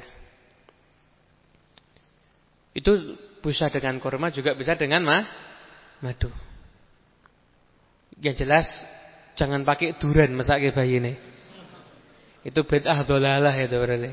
Itu bisa dengan kurma, juga bisa dengan mah, madu. Yang jelas jangan pakai duren mesake bayi ini. Itu bid'ah dhalalah itu berarti.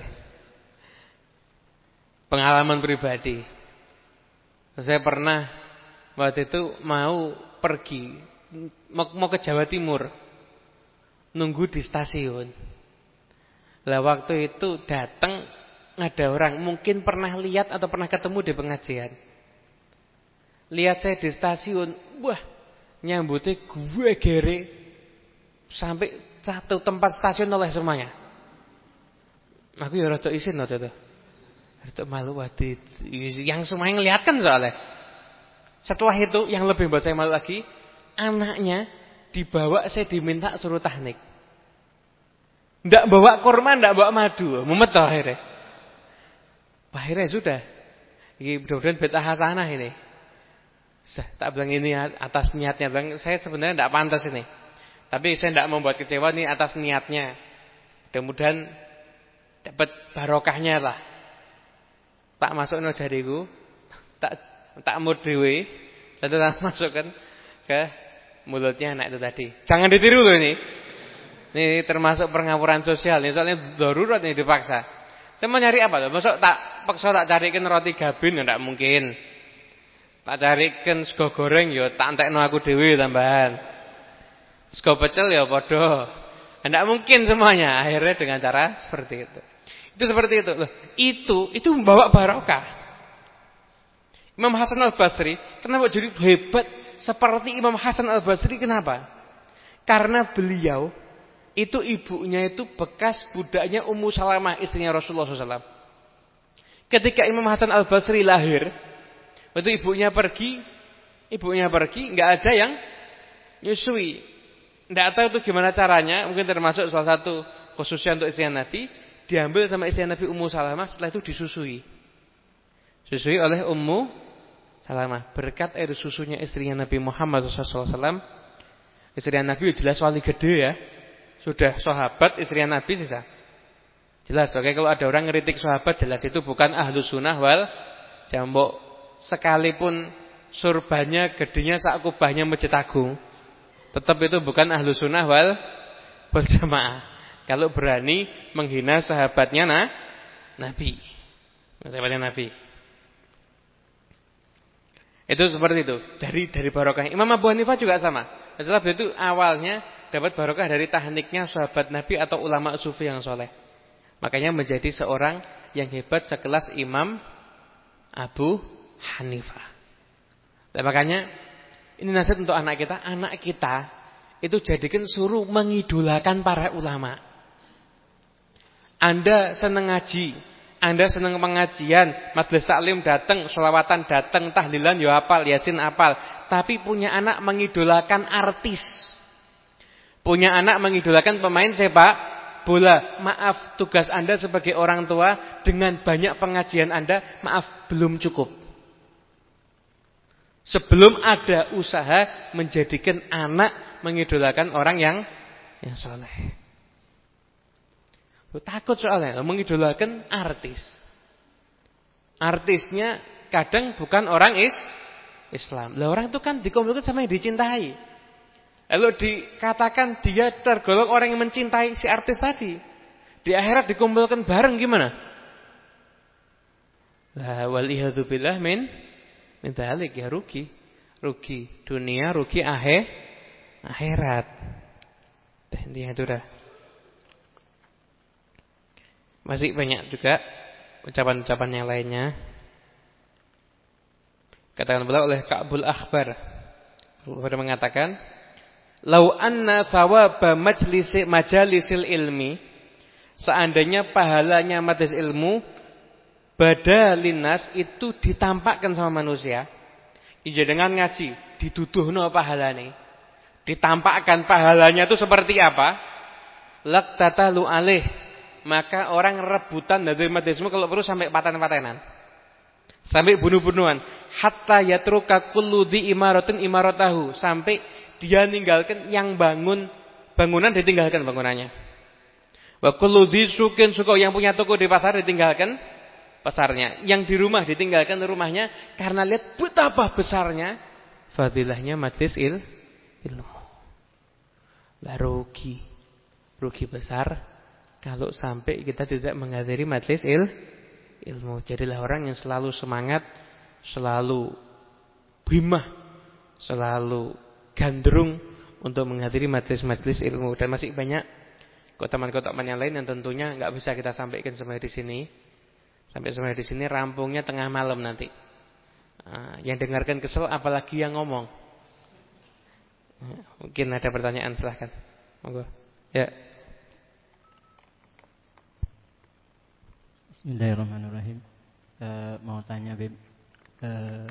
Pengalaman pribadi. Saya pernah waktu itu mau pergi, mau, mau ke Jawa Timur, nunggu di stasiun. Lah waktu itu datang ada orang, mungkin pernah lihat atau pernah ketemu di pengajian. Lihat saya di stasiun, wah nyambutnya gue gere sampai satu tempat stasiun oleh semuanya. Aku ya rada isin waktu itu. Rada malu waktu itu. Yang semuanya ngeliatkan soalnya. Setelah itu yang lebih buat saya malu lagi, anaknya dibawa, saya diminta suruh tahnik. Nggak bawa kurma, nggak bawa madu, mumet toh akhirnya. Akhirnya sudah. Ini mudah-mudahan bid'ah hasanah ini. Saya tak bilang ini atas niatnya, bilang saya sebenarnya tidak pantas ini. Tapi saya tidak membuat kecewa ini atas niatnya. Mudah-mudahan dapat barokahnya lah. Tak masukno jariku, tak tak mudhiwe, lalu tak masukkan ke mulutnya anak itu tadi. Jangan ditiru loh ini. Ini termasuk pengawuran sosial. Ini soalnya darurat ini dipaksa. Saya mau nyari apa loh? Masuk tak paksa tak carikan roti gabin ya tidak mungkin. Tak carikan sego goreng ya tak entekno aku dhewe tambahan. Sego pecel ya padha. Tidak mungkin semuanya. Akhirnya dengan cara seperti itu. Itu seperti itu loh. Itu itu membawa barokah. Imam Hasan Al-Basri kenapa jadi hebat seperti Imam Hasan Al-Basri? Kenapa? Karena beliau itu ibunya itu bekas budaknya Ummu Salamah, istrinya Rasulullah shallallahu alaihi wasallam. Ketika Imam Hasan Al-Basri lahir, waktu ibunya pergi, ibunya pergi, nggak ada yang nyusui. Nggak tahu itu gimana caranya. Mungkin termasuk salah satu khususnya untuk istrinya Nabi, diambil sama istrinya Nabi Ummu Salamah, setelah itu disusui. Disusui oleh Ummu Salamah. Berkat air susunya istrinya Nabi Muhammad shallallahu alaihi wasallam, istrinya Nabi jelas wali gede ya. Sudah sahabat istrinya Nabi sisa. Jelas, oke, kalau ada orang ngeritik sahabat jelas itu bukan ahlus sunnah wal jambok. Sekalipun surbannya gedenya sak kubahnya Masjid Agung, tetap itu bukan ahlus sunnah wal wal jamaah. Kalau berani menghina sahabatnya nah, Nabi. Sahabatnya Nabi. Itu seperti itu. Dari dari barokah. Imam Abu Hanifah juga sama. Setelah itu awalnya dapat barokah dari tahniknya sahabat Nabi atau ulama sufi yang soleh. Makanya menjadi seorang yang hebat sekelas Imam Abu Hanifah. Dan makanya ini nasihat untuk anak kita. Anak kita itu jadikan suruh mengidolakan para ulama. Anda senang ngaji, Anda senang pengajian, majelis taklim datang, sholawatan datang, tahlilan ya hafal, yasin hafal. Tapi punya anak mengidolakan artis. Punya anak mengidolakan pemain sepak bola. Maaf, tugas Anda sebagai orang tua dengan banyak pengajian Anda, maaf, belum cukup. Sebelum ada usaha menjadikan anak mengidolakan orang yang yang soleh. Takut soalnya mengidolakan artis. Artisnya kadang bukan orang is Islam. Lah orang itu kan dikumpulkan sama yang dicintai. Lalu dikatakan dia tergolong orang yang mencintai si artis tadi. Di akhirat dikumpulkan bareng gimana? Lah waliyadzubillah min min dzalik ya rugi. Rugi dunia, rugi akhir akhirat. Intinya itu dah. Masih banyak juga ucapan-ucapan yang lainnya. Katakan pula oleh Ka'bul Akhbar. Beliau mengatakan, "Lau anna thawaba majlisi majalisil ilmi", seandainya pahalanya majelis ilmu badalinas itu ditampakkan sama manusia. Ija dengan ngaji dituduhno pahalane. Ditampakkan pahalanya itu seperti apa? Laqtatalu alih, maka orang rebutan dari majelismu kalau perlu sampai paten-patenan. Sampai bunuh-bunuhan. Hatta yatruka kullu dhi imaratin imaratahu, sampai dia ninggalkan yang bangun bangunan, ditinggalkan bangunannya. Wa kullu dhi sukin suka, yang punya toko di pasar ditinggalkan pasarnya. Yang di rumah ditinggalkan rumahnya, karena lihat betapa besarnya fadilahnya majlis il, ilmu. Lah rugi. Rugi besar kalau sampai kita tidak menghadiri majlis il, ilmu. Jadilah orang yang selalu semangat, selalu himmah, selalu gandrung untuk menghadiri majlis-majlis ilmu. Dan masih banyak keutamaan-keutamaan yang lain yang tentunya nggak bisa kita sampaikan sampai di sini. Sampai sampai di sini rampungnya tengah malam nanti. Nah, yang dengarkan kesel, apalagi yang ngomong. Nah, mungkin ada pertanyaan, silahkan. Monggo. Ya. Bismillahirrahmanirrahim. E, mau tanya Bib, e,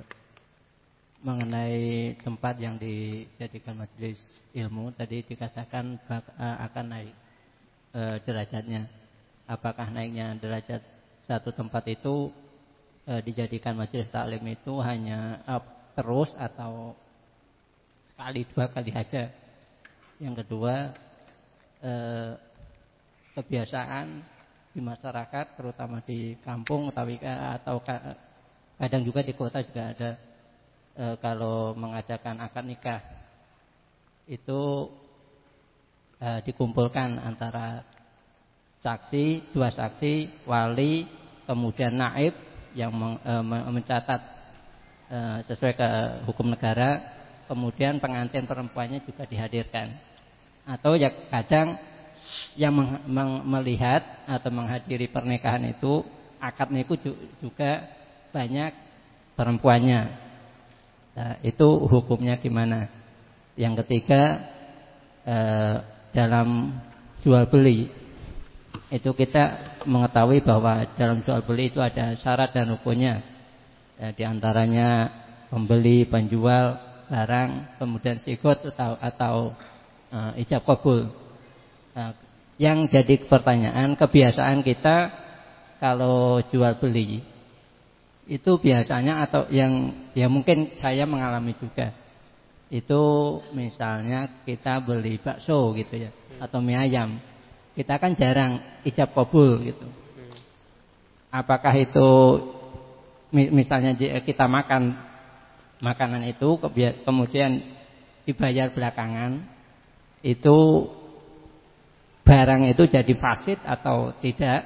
mengenai tempat yang dijadikan majelis ilmu tadi dikatakan bak, e, akan naik e, derajatnya. Apakah naiknya derajat satu tempat itu e, dijadikan majelis taklim itu hanya e, terus atau sekali dua kali aja. Yang kedua, e, kebiasaan di masyarakat terutama di kampung atau kadang juga di kota juga ada, e, kalau mengadakan akad nikah itu e, dikumpulkan antara saksi, dua saksi, wali, kemudian naib yang men, e, mencatat e, sesuai ke hukum negara, kemudian pengantin perempuannya juga dihadirkan. Atau ya kadang yang meng, meng, melihat atau menghadiri pernikahan itu, akadnya itu juga banyak perempuannya. Nah, itu hukumnya gimana? Yang ketiga, eh, dalam jual beli itu kita mengetahui bahwa dalam jual beli itu ada syarat dan rukunnya. Eh, di antaranya pembeli, penjual barang, kemudian sigot atau, atau eh, ijab kabul. Nah, yang jadi pertanyaan, kebiasaan kita kalau jual beli itu biasanya, atau yang ya mungkin saya mengalami juga, itu misalnya kita beli bakso gitu ya, atau mie ayam, kita kan jarang ijab kabul gitu. Apakah itu misalnya kita makan makanan itu kemudian dibayar belakangan, itu barang itu jadi fasid atau tidak?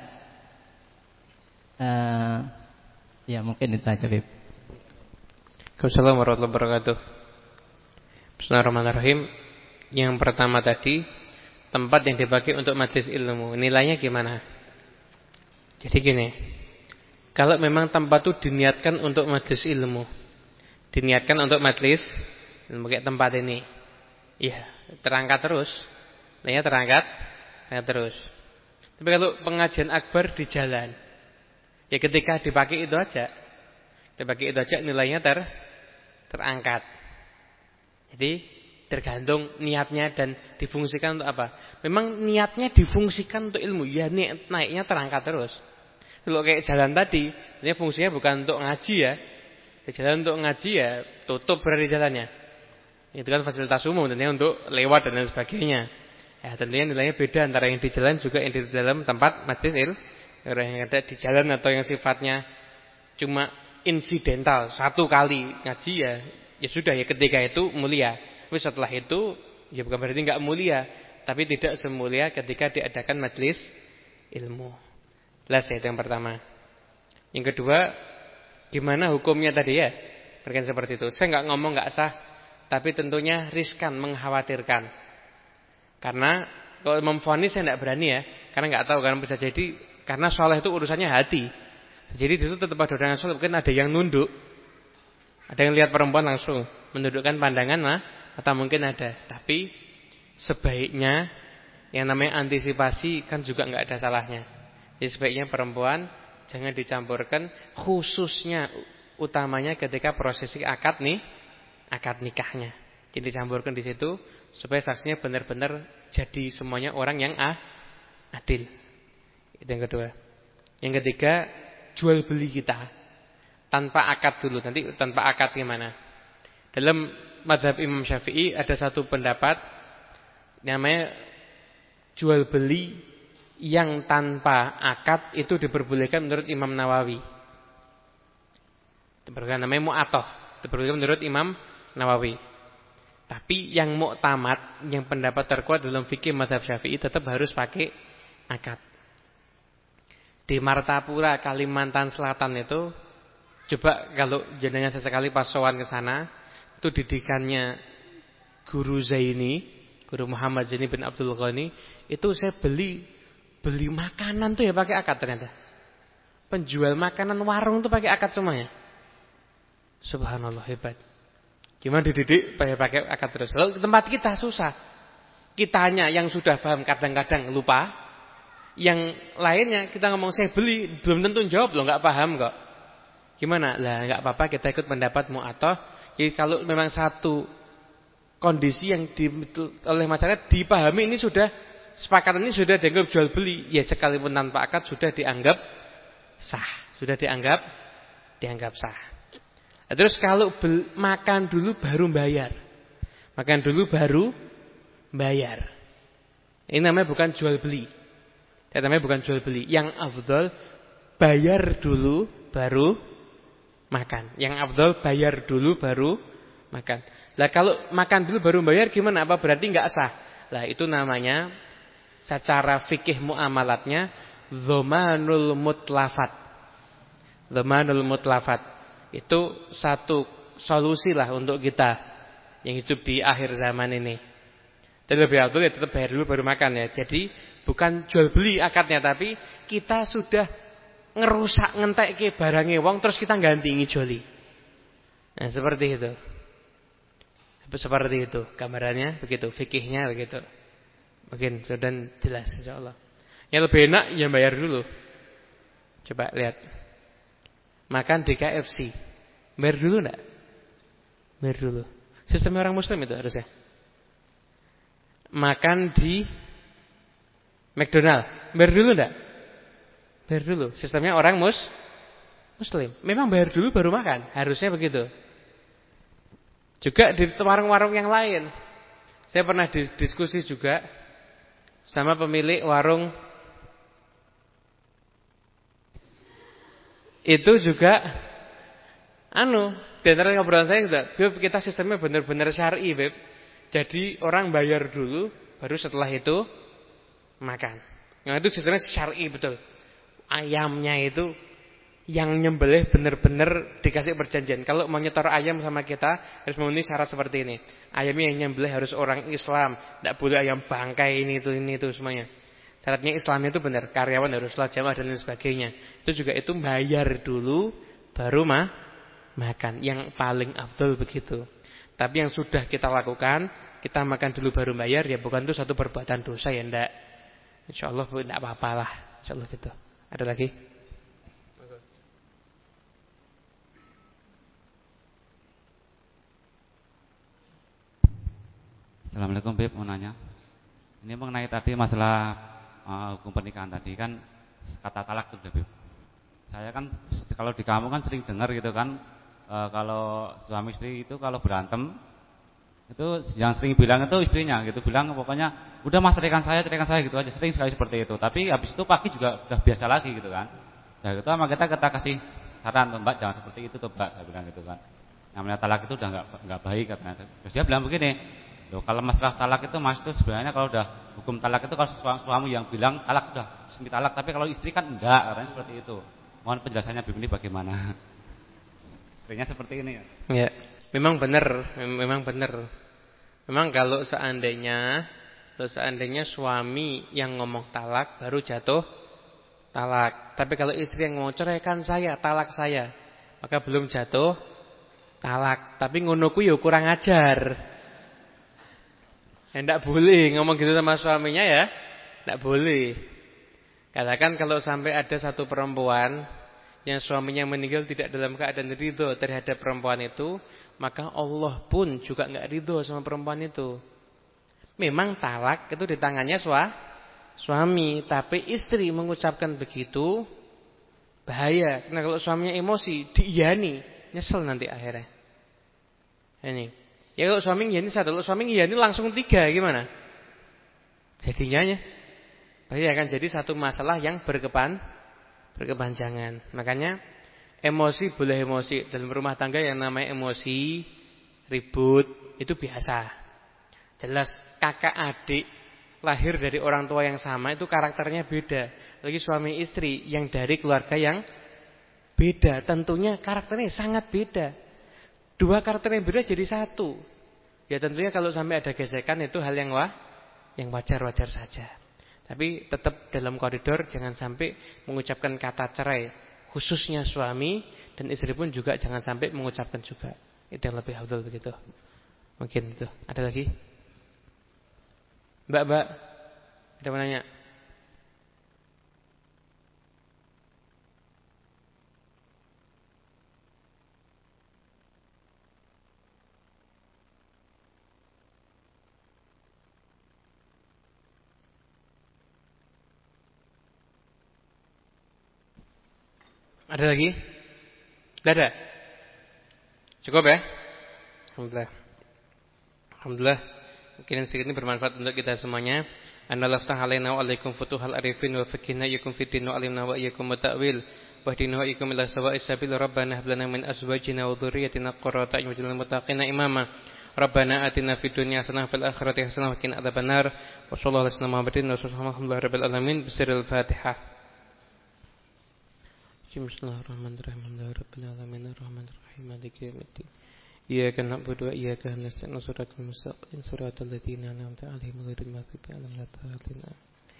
Uh, ya mungkin itu aja, Bib. Assalamualaikum warahmatullahi wabarakatuh. Bismillahirrahmanirrahim. Yang pertama tadi, tempat yang dipakai untuk majelis ilmu, nilainya gimana? Jadi gini, kalau memang tempat itu diniatkan untuk majelis ilmu, diniatkan untuk majelis ilmu kayak tempat ini, iya terangkat terus, nilainya terangkat, terangkat terus. Tapi kalau pengajian akbar di jalan, ya ketika dipakai itu aja, dipakai itu aja nilainya ter terangkat. Jadi tergantung niatnya dan difungsikan untuk apa. Memang niatnya difungsikan untuk ilmu, ya naiknya terangkat terus. Kalau kayak jalan tadi, ini fungsinya bukan untuk ngaji ya. Jalan untuk ngaji ya tutup berarti jalannya. Itu kan fasilitas umum, tentunya untuk lewat dan lain sebagainya. Ya tentunya nilainya beda antara yang di jalan juga yang di dalam tempat majelis ilmu. Yang ada di jalan atau yang sifatnya cuma insidental satu kali ngaji ya. Ya sudah, ya ketika itu mulia. Tapi setelah itu ya bukan berarti enggak mulia, tapi tidak semulia ketika diadakan majelis ilmu. Jelas ya, itu yang pertama. Yang kedua, gimana hukumnya tadi ya? Berkaitan seperti itu. Saya enggak ngomong enggak sah, tapi tentunya riskan, mengkhawatirkan. Karena kalau memvonis saya enggak berani ya, karena enggak tahu, karena bisa jadi karena soleh itu urusannya hati. Jadi itu tetap ada orang soleh, mungkin ada yang nunduk. Ada yang lihat perempuan langsung mendudukkan pandangan mah, atau mungkin ada. Tapi sebaiknya yang namanya antisipasi kan juga enggak ada salahnya. Jadi sebaiknya perempuan jangan dicampurkan, khususnya utamanya ketika prosesi akad nih, akad nikahnya. Jadi dicampurkan di situ supaya saksinya benar-benar jadi semuanya orang yang ah, adil. Itu yang kedua. Yang ketiga, jual beli kita tanpa akad dulu. Nanti tanpa akad gimana? Dalam mazhab Imam Syafi'i ada satu pendapat namanya jual beli yang tanpa akad itu diperbolehkan menurut Imam Nawawi. Diperbolehkan, namanya mu'atoh. Diperbolehkan menurut Imam Nawawi. Tapi yang mu'tamad, yang pendapat terkuat dalam fikih mazhab Syafi'i tetap harus pakai akad. Di Martapura, Kalimantan Selatan itu, coba kalau jenengan sesekali pas sowan ke sana, itu didikannya Guru Zaini, Guru Muhammad Zaini bin Abdul Ghani, itu saya beli beli makanan tuh ya pakai akad ternyata. Penjual makanan warung tuh pakai akad semuanya. Subhanallah, hebat. Gimana dididik pakai pakai akad terus. Lalu tempat kita susah. Kitanya yang sudah paham kadang-kadang lupa. Yang lainnya kita ngomong saya beli, belum tentu jawab loh, nggak paham kok. Gimana? Lah nggak apa-apa, kita ikut pendapat mu'atoh. Jadi kalau memang satu kondisi yang di, oleh masyarakat dipahami, ini sudah sepakatan ini sudah dianggap jual beli, ya sekalipun tanpa akad sudah dianggap sah, sudah dianggap dianggap sah. Nah, terus kalau bel, makan dulu baru bayar. Makan dulu baru bayar. Ini namanya bukan jual beli. Ini namanya bukan jual beli. Yang afdal bayar dulu baru makan. Yang afdal bayar dulu baru makan. Lah kalau makan dulu baru bayar gimana? Apa berarti enggak sah? Lah itu namanya secara fikih muamalatnya dhamanul mutlafat. Dhamanul mutlafat. Itu satu solusi lah untuk kita yang hidup di akhir zaman ini. Dan lebih afdal ya tetap bayar dulu baru makan ya. Jadi bukan jual beli akadnya, tapi kita sudah ngerusak ngentek ke barangnya wong terus kita ganti ngijoli. Nah seperti itu. Seperti itu gambarannya begitu, fikihnya begitu. Mungkin sudah jelas insyaallah. Yang lebih enak ya bayar dulu. Coba lihat. Makan di K F C. Bayar dulu enggak? Bayar dulu. Sistem orang muslim itu harusnya. Makan di McDonald, bayar dulu enggak? Bayar dulu. Sistemnya orang mus muslim. Memang bayar dulu baru makan. Harusnya begitu. Juga di warung-warung yang lain. Saya pernah diskusi juga sama pemilik warung. Itu juga anu, di antara ngobrolan saya juga, Beb, kita sistemnya benar-benar syar'i, Beb. Jadi orang bayar dulu, baru setelah itu makan. Nah itu sistemnya syar'i betul. Ayamnya itu yang nyembelih benar-benar dikasih perjanjian. Kalau mau nyetor ayam sama kita harus memenuhi syarat seperti ini. Ayamnya yang nyembelih harus orang Islam, tidak boleh ayam bangkai ini itu ini itu semuanya. Syaratnya Islamnya itu benar, karyawan harus sholat jamaah dan lain sebagainya. Itu juga itu bayar dulu baru mah makan. Yang paling afdal begitu. Tapi yang sudah kita lakukan, kita makan dulu baru bayar, ya bukan itu satu perbuatan dosa ya ndak. Insyaallah tidak apa-apa lah. Insyaallah gitu. Ada lagi? Assalamualaikum Beb, mau nanya. Ini mengenai tadi masalah uh, hukum pernikahan tadi kan kata talak itu Beb. Saya kan kalau di kampung kan sering dengar gitu kan, uh, kalau suami istri itu kalau berantem itu yang sering bilang itu istrinya gitu, bilang pokoknya udah mas ceraikan saya, ceraikan saya gitu aja, sering sekali seperti itu. Tapi habis itu pagi juga udah biasa lagi gitu kan. Nah itu sama kita kita kasih saran tuh Mbak, jangan seperti itu tuh Mbak, saya bilang gitu kan. Namanya talak itu udah nggak nggak baik katanya. Terus dia bilang begini. Loh, kalau masalah talak itu mas itu sebenarnya kalau udah hukum talak itu kalau suami yang bilang talak udah resmi talak, tapi kalau istri kan enggak, katanya seperti itu. Mohon penjelasannya Bib ini bagaimana? Sebenarnya seperti ini ya. Ya, memang benar, memang benar. Memang kalau seandainya kalau seandainya suami yang ngomong talak baru jatuh talak. Tapi kalau istri yang ngomong ceraikan saya, talak saya, maka belum jatuh talak. Tapi ngono ku ya kurang ajar. Tidak boleh ngomong gitu sama suaminya ya. Tidak boleh. Katakan kalau sampai ada satu perempuan yang suaminya meninggal tidak dalam keadaan ridho terhadap perempuan itu, maka Allah pun juga tidak ridho sama perempuan itu. Memang talak itu di tangannya sua, suami. Tapi istri mengucapkan begitu bahaya. Karena kalau suaminya emosi, diiyani, nyesel nanti akhirnya. Ini. Ya kalau suami ngiyani satu, kalau suami ngiyani langsung tiga gimana? Jadinya ya, pasti akan jadi satu masalah yang berkepan, berkepanjangan. Makanya emosi boleh emosi dalam rumah tangga, yang namanya emosi, ribut itu biasa. Jelas kakak adik lahir dari orang tua yang sama itu karakternya beda. Lagi suami istri yang dari keluarga yang beda, tentunya karakternya sangat beda. Dua karakter yang beda jadi satu. Ya tentunya kalau sampai ada gesekan itu hal yang wah, yang wajar-wajar saja. Tapi tetap dalam koridor, jangan sampai mengucapkan kata cerai. Khususnya suami dan istri pun juga jangan sampai mengucapkan juga. Itu yang lebih afdal begitu. Mungkin itu. Ada lagi? Mbak-mbak, ada mau nanya? Ada lagi? Tidak ada? Cukup ya? Alhamdulillah. Alhamdulillah. Mungkin sedikit ini bermanfaat untuk kita semuanya. Anna laftah alaina wa alaikum futuhal arifin wa fakihna yakum fiddin wa alimna wa iyakum ta'wil wa hdina wa iyakum ila sawa'i sabil. Rabbana hab lana min azwajina wa dhurriyyatina qurrata a'yun waj'alna lil muttaqina imama. Rabbana atina fid dunya hasanah wa fil akhirati hasanah wa qina adzabannar. Wa sallallahu alaihi wa sallam Muhammadin wa sallallahu rabbil alamin. Bismillahil Fatihah. Bismillahirrahmanirrahim. Alhamdulillahirabbil alamin arrahmanirrahim maliki yaumiddin. Iyyaka na'budu wa iyyaka nasta'in shiratal mustaqim shiratal ladzina an'amta 'alaihim ghairil maghdubi 'alaihim waladdallin.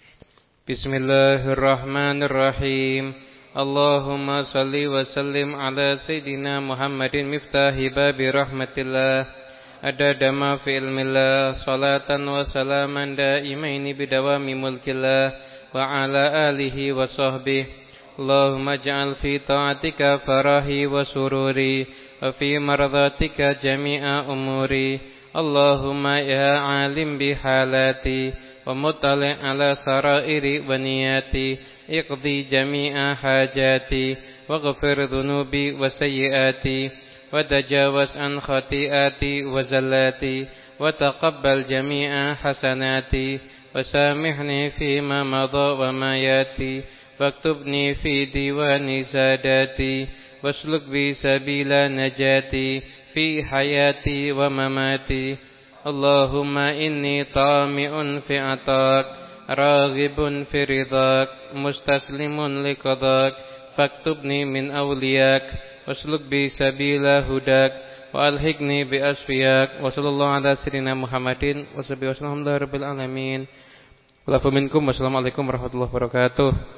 Bismillahirrahmanirrahim. Allahumma shalli wa sallim ala sayidina Muhammadin miftahi babi rahmatillah adada ma fi ilmillah salatan wa salaman daimaini bidawami mulkillah wa ala alihi wa sahbihi. Allahumma ja'al fi ta'atika farahi wa sururi wa fi mardatika jami'a umuri. Allahumma ya alim bihalati wa mutali' ala sarairi wa niyati iqdi jami'a hajati wa ghafir dhunubi wa sayyiati wa tajawaz an khati'ati wa zallati wa taqabbal jami'a hasanati wa samihni fima madha wa ma yati واكتبني في ديوان ساداتي واسلك بي سبيل نجاتي في حياتي ومماتي. اللهم إني طامع في عطاك راغب في رضاك مستسلم لقضاك فاكتبني من أولياك واسلك بي سبيل هداك وألحقني بأصفياك. وصلى الله على سيدنا محمد وصحبه وسلم. الحمد لله رب العالمين. Wassalamualaikum warahmatullahi wabarakatuh.